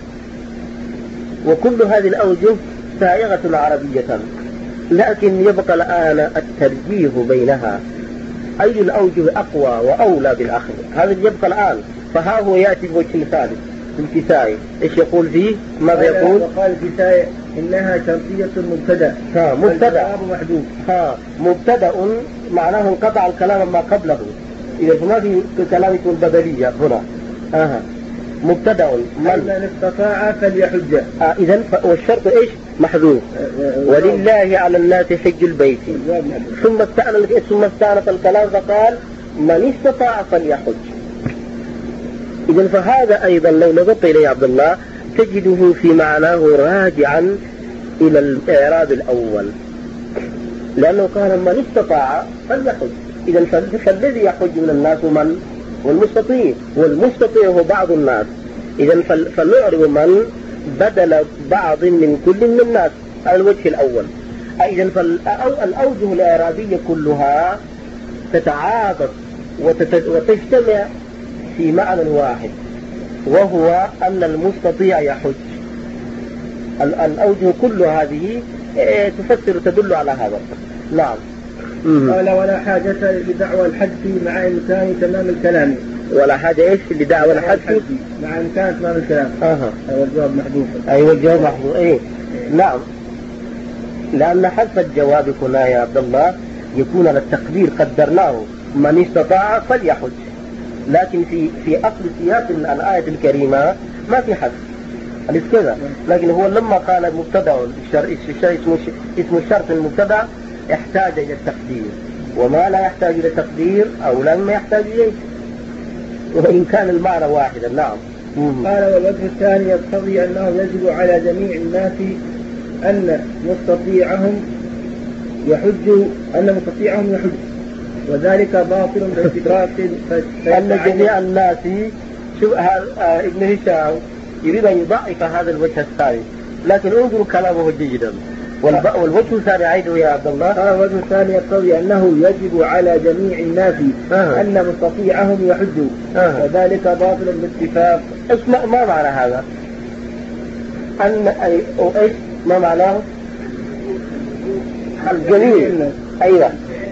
وكل هذه الأوجه سائغة عربية، لكن يبقى الآن الترجيح بينها، أي الأوجه أقوى وأولى بالأخذ، هذا يبقى الآن. فها هو يأتي بوجه ثالث في الكسائي، إيش يقول فيه؟ ماذا يقول؟ وقال الكسائي إنها شرطية مبتدأ. ها مبتدأ محدود. ها مبتدأ معناه انقطع الكلام ما قبله، إذا فما في كلام يكون بدلية هنا. آه. مبتدأ من استطاع فليحج. آه إذن والشرط إيش؟ محذوف. ولله على الناس حج البيت، ثم استأنف ثم استأنف الكلام فقال من استطاع فليحج. إذن فهذا أيضا لو نظرت إليه عبد الله تجده في معناه راجعا إلى الإعراب الأول، لأنه قال من استطاع فليحج. إذن فالذي يحج من الناس من؟ والمستطيع، والمستطيع هو بعض الناس. إذن فنعرب من بدل بعض من كل من الناس على الوجه الأول. إذن فالأوجه الإعرابية كلها تتعاطف وتجتمع في معنى واحد، وهو أن المستطيع يحج. الأوجه كل هذه تفسر تدل على هذا. نعم. قال ولا حاجة لدعوى الحج مع إمكان تمام الكلام. ولا حاجة إيش لدعوى الحج مع إمكان تمام الكلام. أها. أيوة الجواب محذوف. أيوة الجواب محذوف. إيه نعم، لأن حذف الجواب هنا يا عبد الله يكون على التقدير، قدرناه من استطاع فليحج، لكن في في أصل سياق الآية الكريمة ما في حد أليس كذا؟ لكن هو لما قال مبتدأ الشر... اسمه اسم الشرط المبتدأ يحتاج إلى التقدير، وما لا يحتاج إلى تقدير أو لم يحتاج إليه، وإن كان المعنى واحدا. نعم. قال والوجه الثاني يقتضي أنه يجب على جميع الناس أن مستطيعهم يحج أن مستطيعهم يحج، وذلك باطل باتفاق. أن جميع الناس شو هذا ابن هشام يريد أن يضعف هذا الوجه الثاني، لكن انظروا كلامه جيدا. والوجه الثاني عيده يا عبد الله. قال الوجه الثاني يقتضي أنه يجب على جميع الناس آه. أن مستطيعهم يحجوا آه. وذلك باطل باتفاق. اسمع ما معنى هذا؟ أن أي أو إيش ما معناه؟ الجميع. أيوة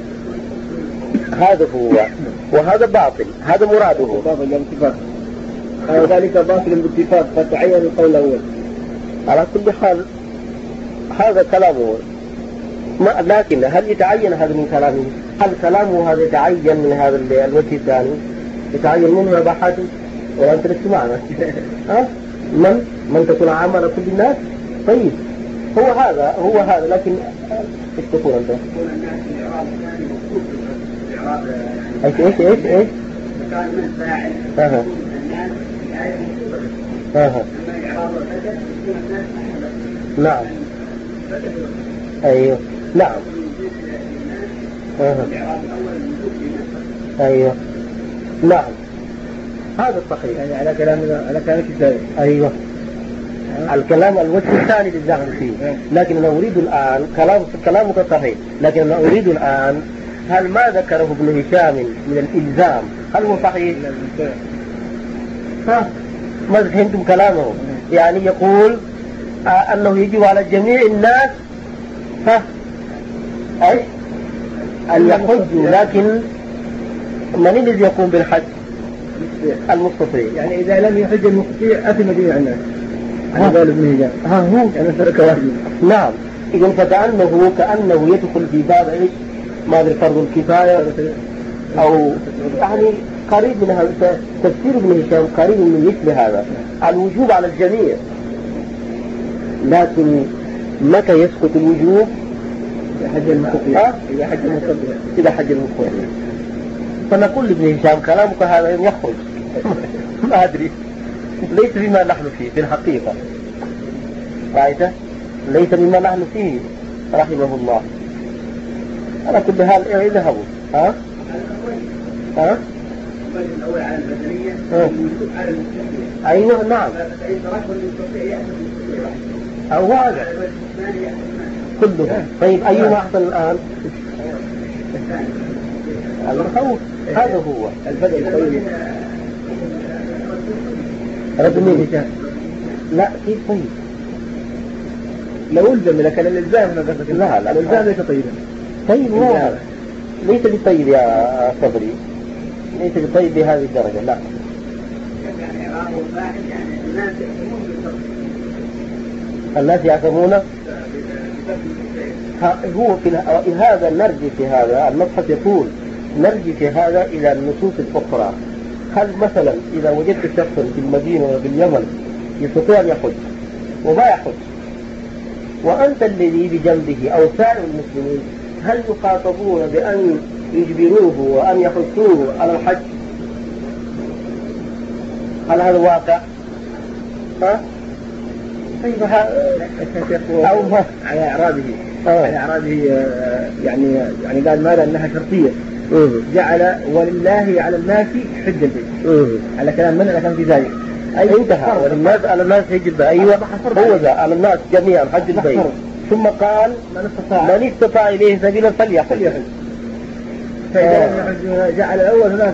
هذا هو، وهذا باطل، هذا مراده. باطل باتفاق، وذلك باطل باتفاق، فتعين القول الأول. على كل حال هذا كلامه، لكن هل يتعين هذا من كلامه؟ هل كلامه هذا يتعين من هذا الوجه الثاني؟ يتعين منه إباحته ولا أنت لست معنا؟ ها؟ من من تكون عامة على كل الناس؟ طيب هو هذا هو هذا، لكن ايش تقول أنت؟ ايش ايش ايش ايش؟ اها اها نعم ايوه نعم اها ايوه نعم هذا صحيح، يعني على كلام على كلام الكتاب. ايوه الكلام الوجه الثاني للزعم فيه، لكن أنا أريد الآن كلام كلامك صحيح، لكن أنا أريد الآن هل ما ذكره ابن هشام من الإلزام هل هو صحيح؟ ها ما فهمتم كلامه؟ يعني يقول آه أنه يجب على جميع الناس ها أي أن يحجوا، لكن من الذي يقوم بالحج؟ المستطيع. يعني إذا لم يحج المستطيع أثم جميع الناس. هذا ابن هشام. ها هو يعني ترك واجب. نعم. إذا فكأنه كأنه يدخل في باب إيش؟ ما أدري فرض الكفاية أو يعني قريب من هذا. تفسير ابن هشام قريب من مثل هذا، الوجوب على الجميع، لكن متى يسقط الوجوب؟ إذا حج المستطيع. إذا حج المستطيع. إذا حج المستطيع. فنقول لابن هشام كلامك هذا يخرج ما أدري، ليس بما نحن فيه في الحقيقة، رأيته؟ ليس بما نحن فيه رحمه الله. على كل حال اذهبوا. ها؟ ها؟ الأول على البدنية والوجوب على المستطيع. أيوه نعم. فإن رجل المستطيع يأخذ المستطيع. أو هذا كله. طيب أيهما أحسن الآن؟ الخوف هذا هو البدء طيب. رجل لا كيف طيب؟ لو ألزم لكن الإلزام لا لا الإلزام ليس طيبا. طيب هو ليس بطيب يا صبري، ليس بطيب بهذه الدرجة. لا الناس يعتمون هو في هذا نرجع في هذا المبحث يقول نرجع في هذا إلى النصوص الأخرى. هل مثلا إذا وجدت شخصا في المدينة وباليمن يستطيع أن يحج وما يحج، وأنت الذي بجنبه أو سائر المسلمين، هل يخاطبون بأن يجبروه وأن يحثوه على الحج؟ هل هذا واقع؟ ها؟ طيب أو على إعرابه على إعرابه يعني يعني قال ماذا أنها شرطية، جعل ولله على الناس حج البيت على كلام من كان في ذلك. أي انتهى وللناس على الناس حج البيت. أيوة هو ذا على الناس جميعا حج البيت، ثم قال من استطاع من استطاع إليه سبيلا فليحج. فإذا لم يحج جعل الأول هناك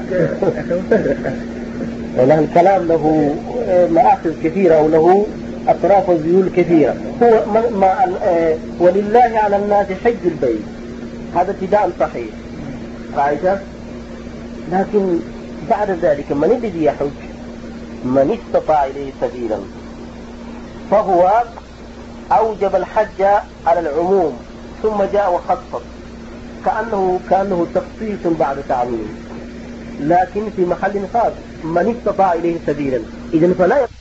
والله الكلام له مآخذ كثيرة وله أطراف وذيول كثيرة. هو ما ولله على الناس حج البيت هذا ابتداء صحيح رأيته، لكن بعد ذلك من الذي يحج؟ من استطاع إليه سبيلا، فهو أوجب الحج على العموم ثم جاء وخصص كأنه كأنه تخصيص بعد تعميم. لكن في محل خاص من استطاع إليه سبيلا. إذن فلا